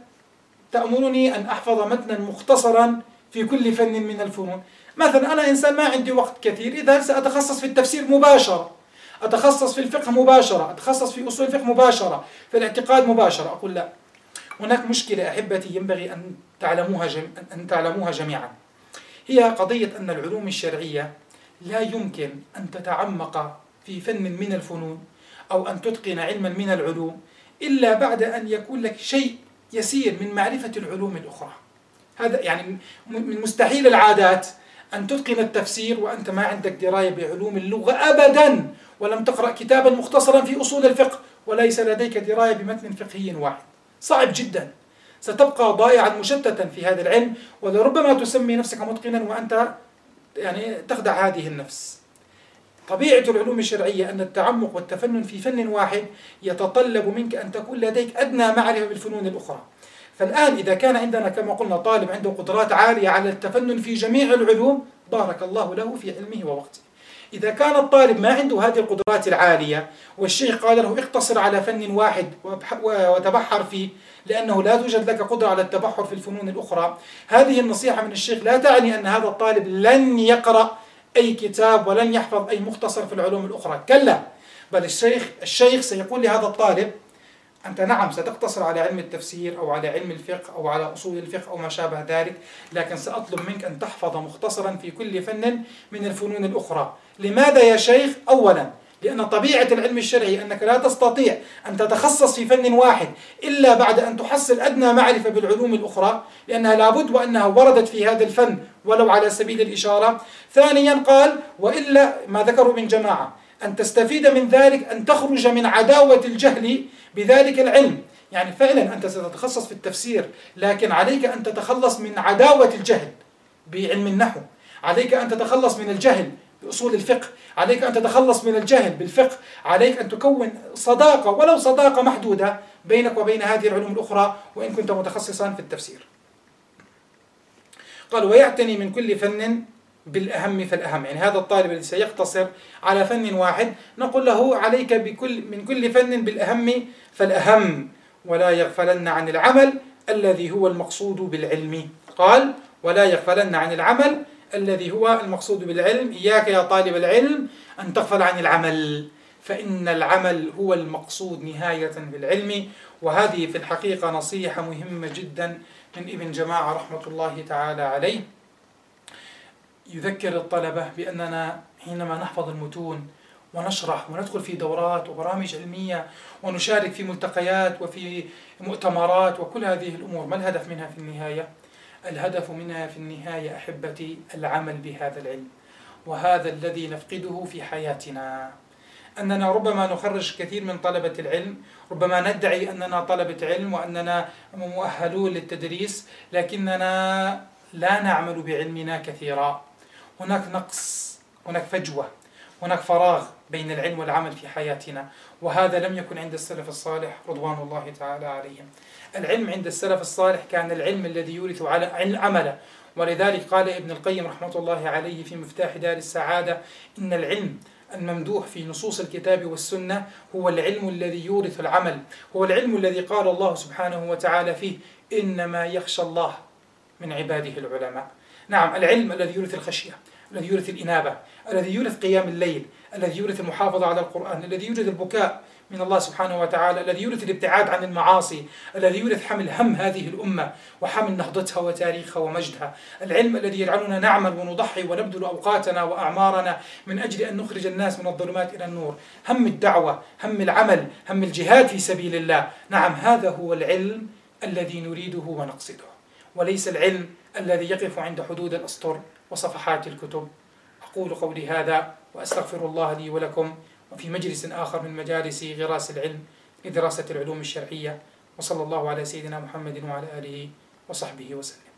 تأمرني أن أحفظ متنا مختصرا في كل فن من الفنون؟ مثلا أنا إنسان ما عندي وقت كثير، إذا سأتخصص في التفسير مباشرة، أتخصص في الفقه مباشرة، أتخصص في أصول الفقه مباشرة، في الاعتقاد مباشرة. أقول لا، هناك مشكلة أحبتي ينبغي أن تعلموها جم... أن تعلموها جميعا، هي قضية أن العلوم الشرعية لا يمكن أن تتعمق في فن من الفنون أو أن تتقن علما من العلوم إلا بعد أن يكون لك شيء يسير من معرفة العلوم الأخرى. هذا يعني من مستحيل العادات أن تتقن التفسير وأنت ما عندك دراية بعلوم اللغة أبدا، ولم تقرأ كتابا مختصرا في أصول الفقه وليس لديك دراية بمتن فقهي واحد. صعب جدا، ستبقى ضائعا مشتتا في هذا العلم، ولربما تسمي نفسك متقنا وأنت يعني تخدع هذه النفس. طبيعة العلوم الشرعية أن التعمق والتفنن في فن واحد يتطلب منك أن تكون لديك أدنى معرفة بالفنون الأخرى. فالآن إذا كان عندنا كما قلنا طالب عنده قدرات عالية على التفنن في جميع العلوم بارك الله له في علمه ووقته. إذا كان الطالب ما عنده هذه القدرات العالية والشيخ قال له اقتصر على فن واحد وتبحر فيه لأنه لا توجد لك قدرة على التبحر في الفنون الأخرى، هذه النصيحة من الشيخ لا تعني أن هذا الطالب لن يقرأ أي كتاب ولن يحفظ أي مختصر في العلوم الأخرى، كلا، بل الشيخ الشيخ سيقول لهذا الطالب أنت نعم ستقتصر على علم التفسير أو على علم الفقه أو على أصول الفقه أو ما شابه ذلك، لكن سأطلب منك أن تحفظ مختصرا في كل فن من الفنون الأخرى. لماذا يا شيخ؟ أولا لأن طبيعة العلم الشرعي أنك لا تستطيع أن تتخصص في فن واحد إلا بعد أن تحصل أدنى معرفة بالعلوم الأخرى، لأنها لابد وأنها وردت في هذا الفن ولو على سبيل الإشارة. ثانيا قال وإلا ما ذكروا من جماعة أن تستفيد من ذلك أن تخرج من عداوة الجهل بذلك العلم. يعني فعلا أنت ستتخصص في التفسير لكن عليك أن تتخلص من عداوة الجهل بعلم النحو، عليك أن تتخلص من الجهل بأصول الفقه، عليك أن تتخلص من الجهل بالفقه، عليك أن تكون صداقة ولو صداقة محدودة بينك وبين هذه العلوم الأخرى وإن كنت متخصصا في التفسير. قال ويعتني من كل فن بالأهم فالأهم. يعني هذا الطالب الذي سيقتصر على فن واحد نقول له عليك بكل من كل فن بالأهم فالأهم ولا يغفلن عن العمل الذي هو المقصود بالعلم. قال ولا يغفلن عن العمل الذي هو المقصود بالعلم. إياك يا طالب العلم أن تغفل عن العمل، فإن العمل هو المقصود نهاية بالعلم. وهذه في الحقيقة نصيحة مهمة جدا من ابن جماعة رحمة الله تعالى عليه، يذكر الطلبة بأننا حينما نحفظ المتون ونشرح وندخل في دورات وبرامج علمية ونشارك في ملتقيات وفي مؤتمرات وكل هذه الأمور، ما الهدف منها في النهاية؟ الهدف منها في النهاية أحبتي العمل بهذا العلم، وهذا الذي نفقده في حياتنا. أننا ربما نخرج كثير من طلبة العلم، ربما ندعي أننا طلبة علم وأننا مؤهلون للتدريس، لكننا لا نعمل بعلمنا كثيرا. هناك نقص، هناك فجوة، هناك فراغ بين العلم والعمل في حياتنا، وهذا لم يكن عند السلف الصالح رضوان الله تعالى عليهم. العلم عند السلف الصالح كان العلم الذي يورث على عمله، ولذلك قال ابن القيم رحمة الله عليه في مفتاح دار السعادة إن العلم الممدوح في نصوص الكتاب والسنة هو العلم الذي يورث العمل، هو العلم الذي قال الله سبحانه وتعالى فيه: إنما يخشى الله من عباده العلماء. نعم، العلم الذي يورث الخشية، الذي يورث الإنابة، الذي يورث قيام الليل، الذي يورث المحافظة على القرآن، الذي يورث البكاء من الله سبحانه وتعالى، الذي يورث الابتعاد عن المعاصي، الذي يورث حمل هم هذه الأمة وحمل نهضتها وتاريخها ومجدها، العلم الذي يجعلنا نعمل ونضحي ونبذل أوقاتنا وأعمارنا من أجل أن نخرج الناس من الظلمات إلى النور، هم الدعوة، هم العمل، هم الجهاد في سبيل الله. نعم، هذا هو العلم الذي نريده ونقصده، وليس العلم الذي يقف عند حدود الأسطر وصفحات الكتب. أقول قولي هذا وأستغفر الله لي ولكم، وفي مجلس آخر من مجالس غراس العلم لدراسة العلوم الشرعية، وصلى الله على سيدنا محمد وعلى آله وصحبه وسلم.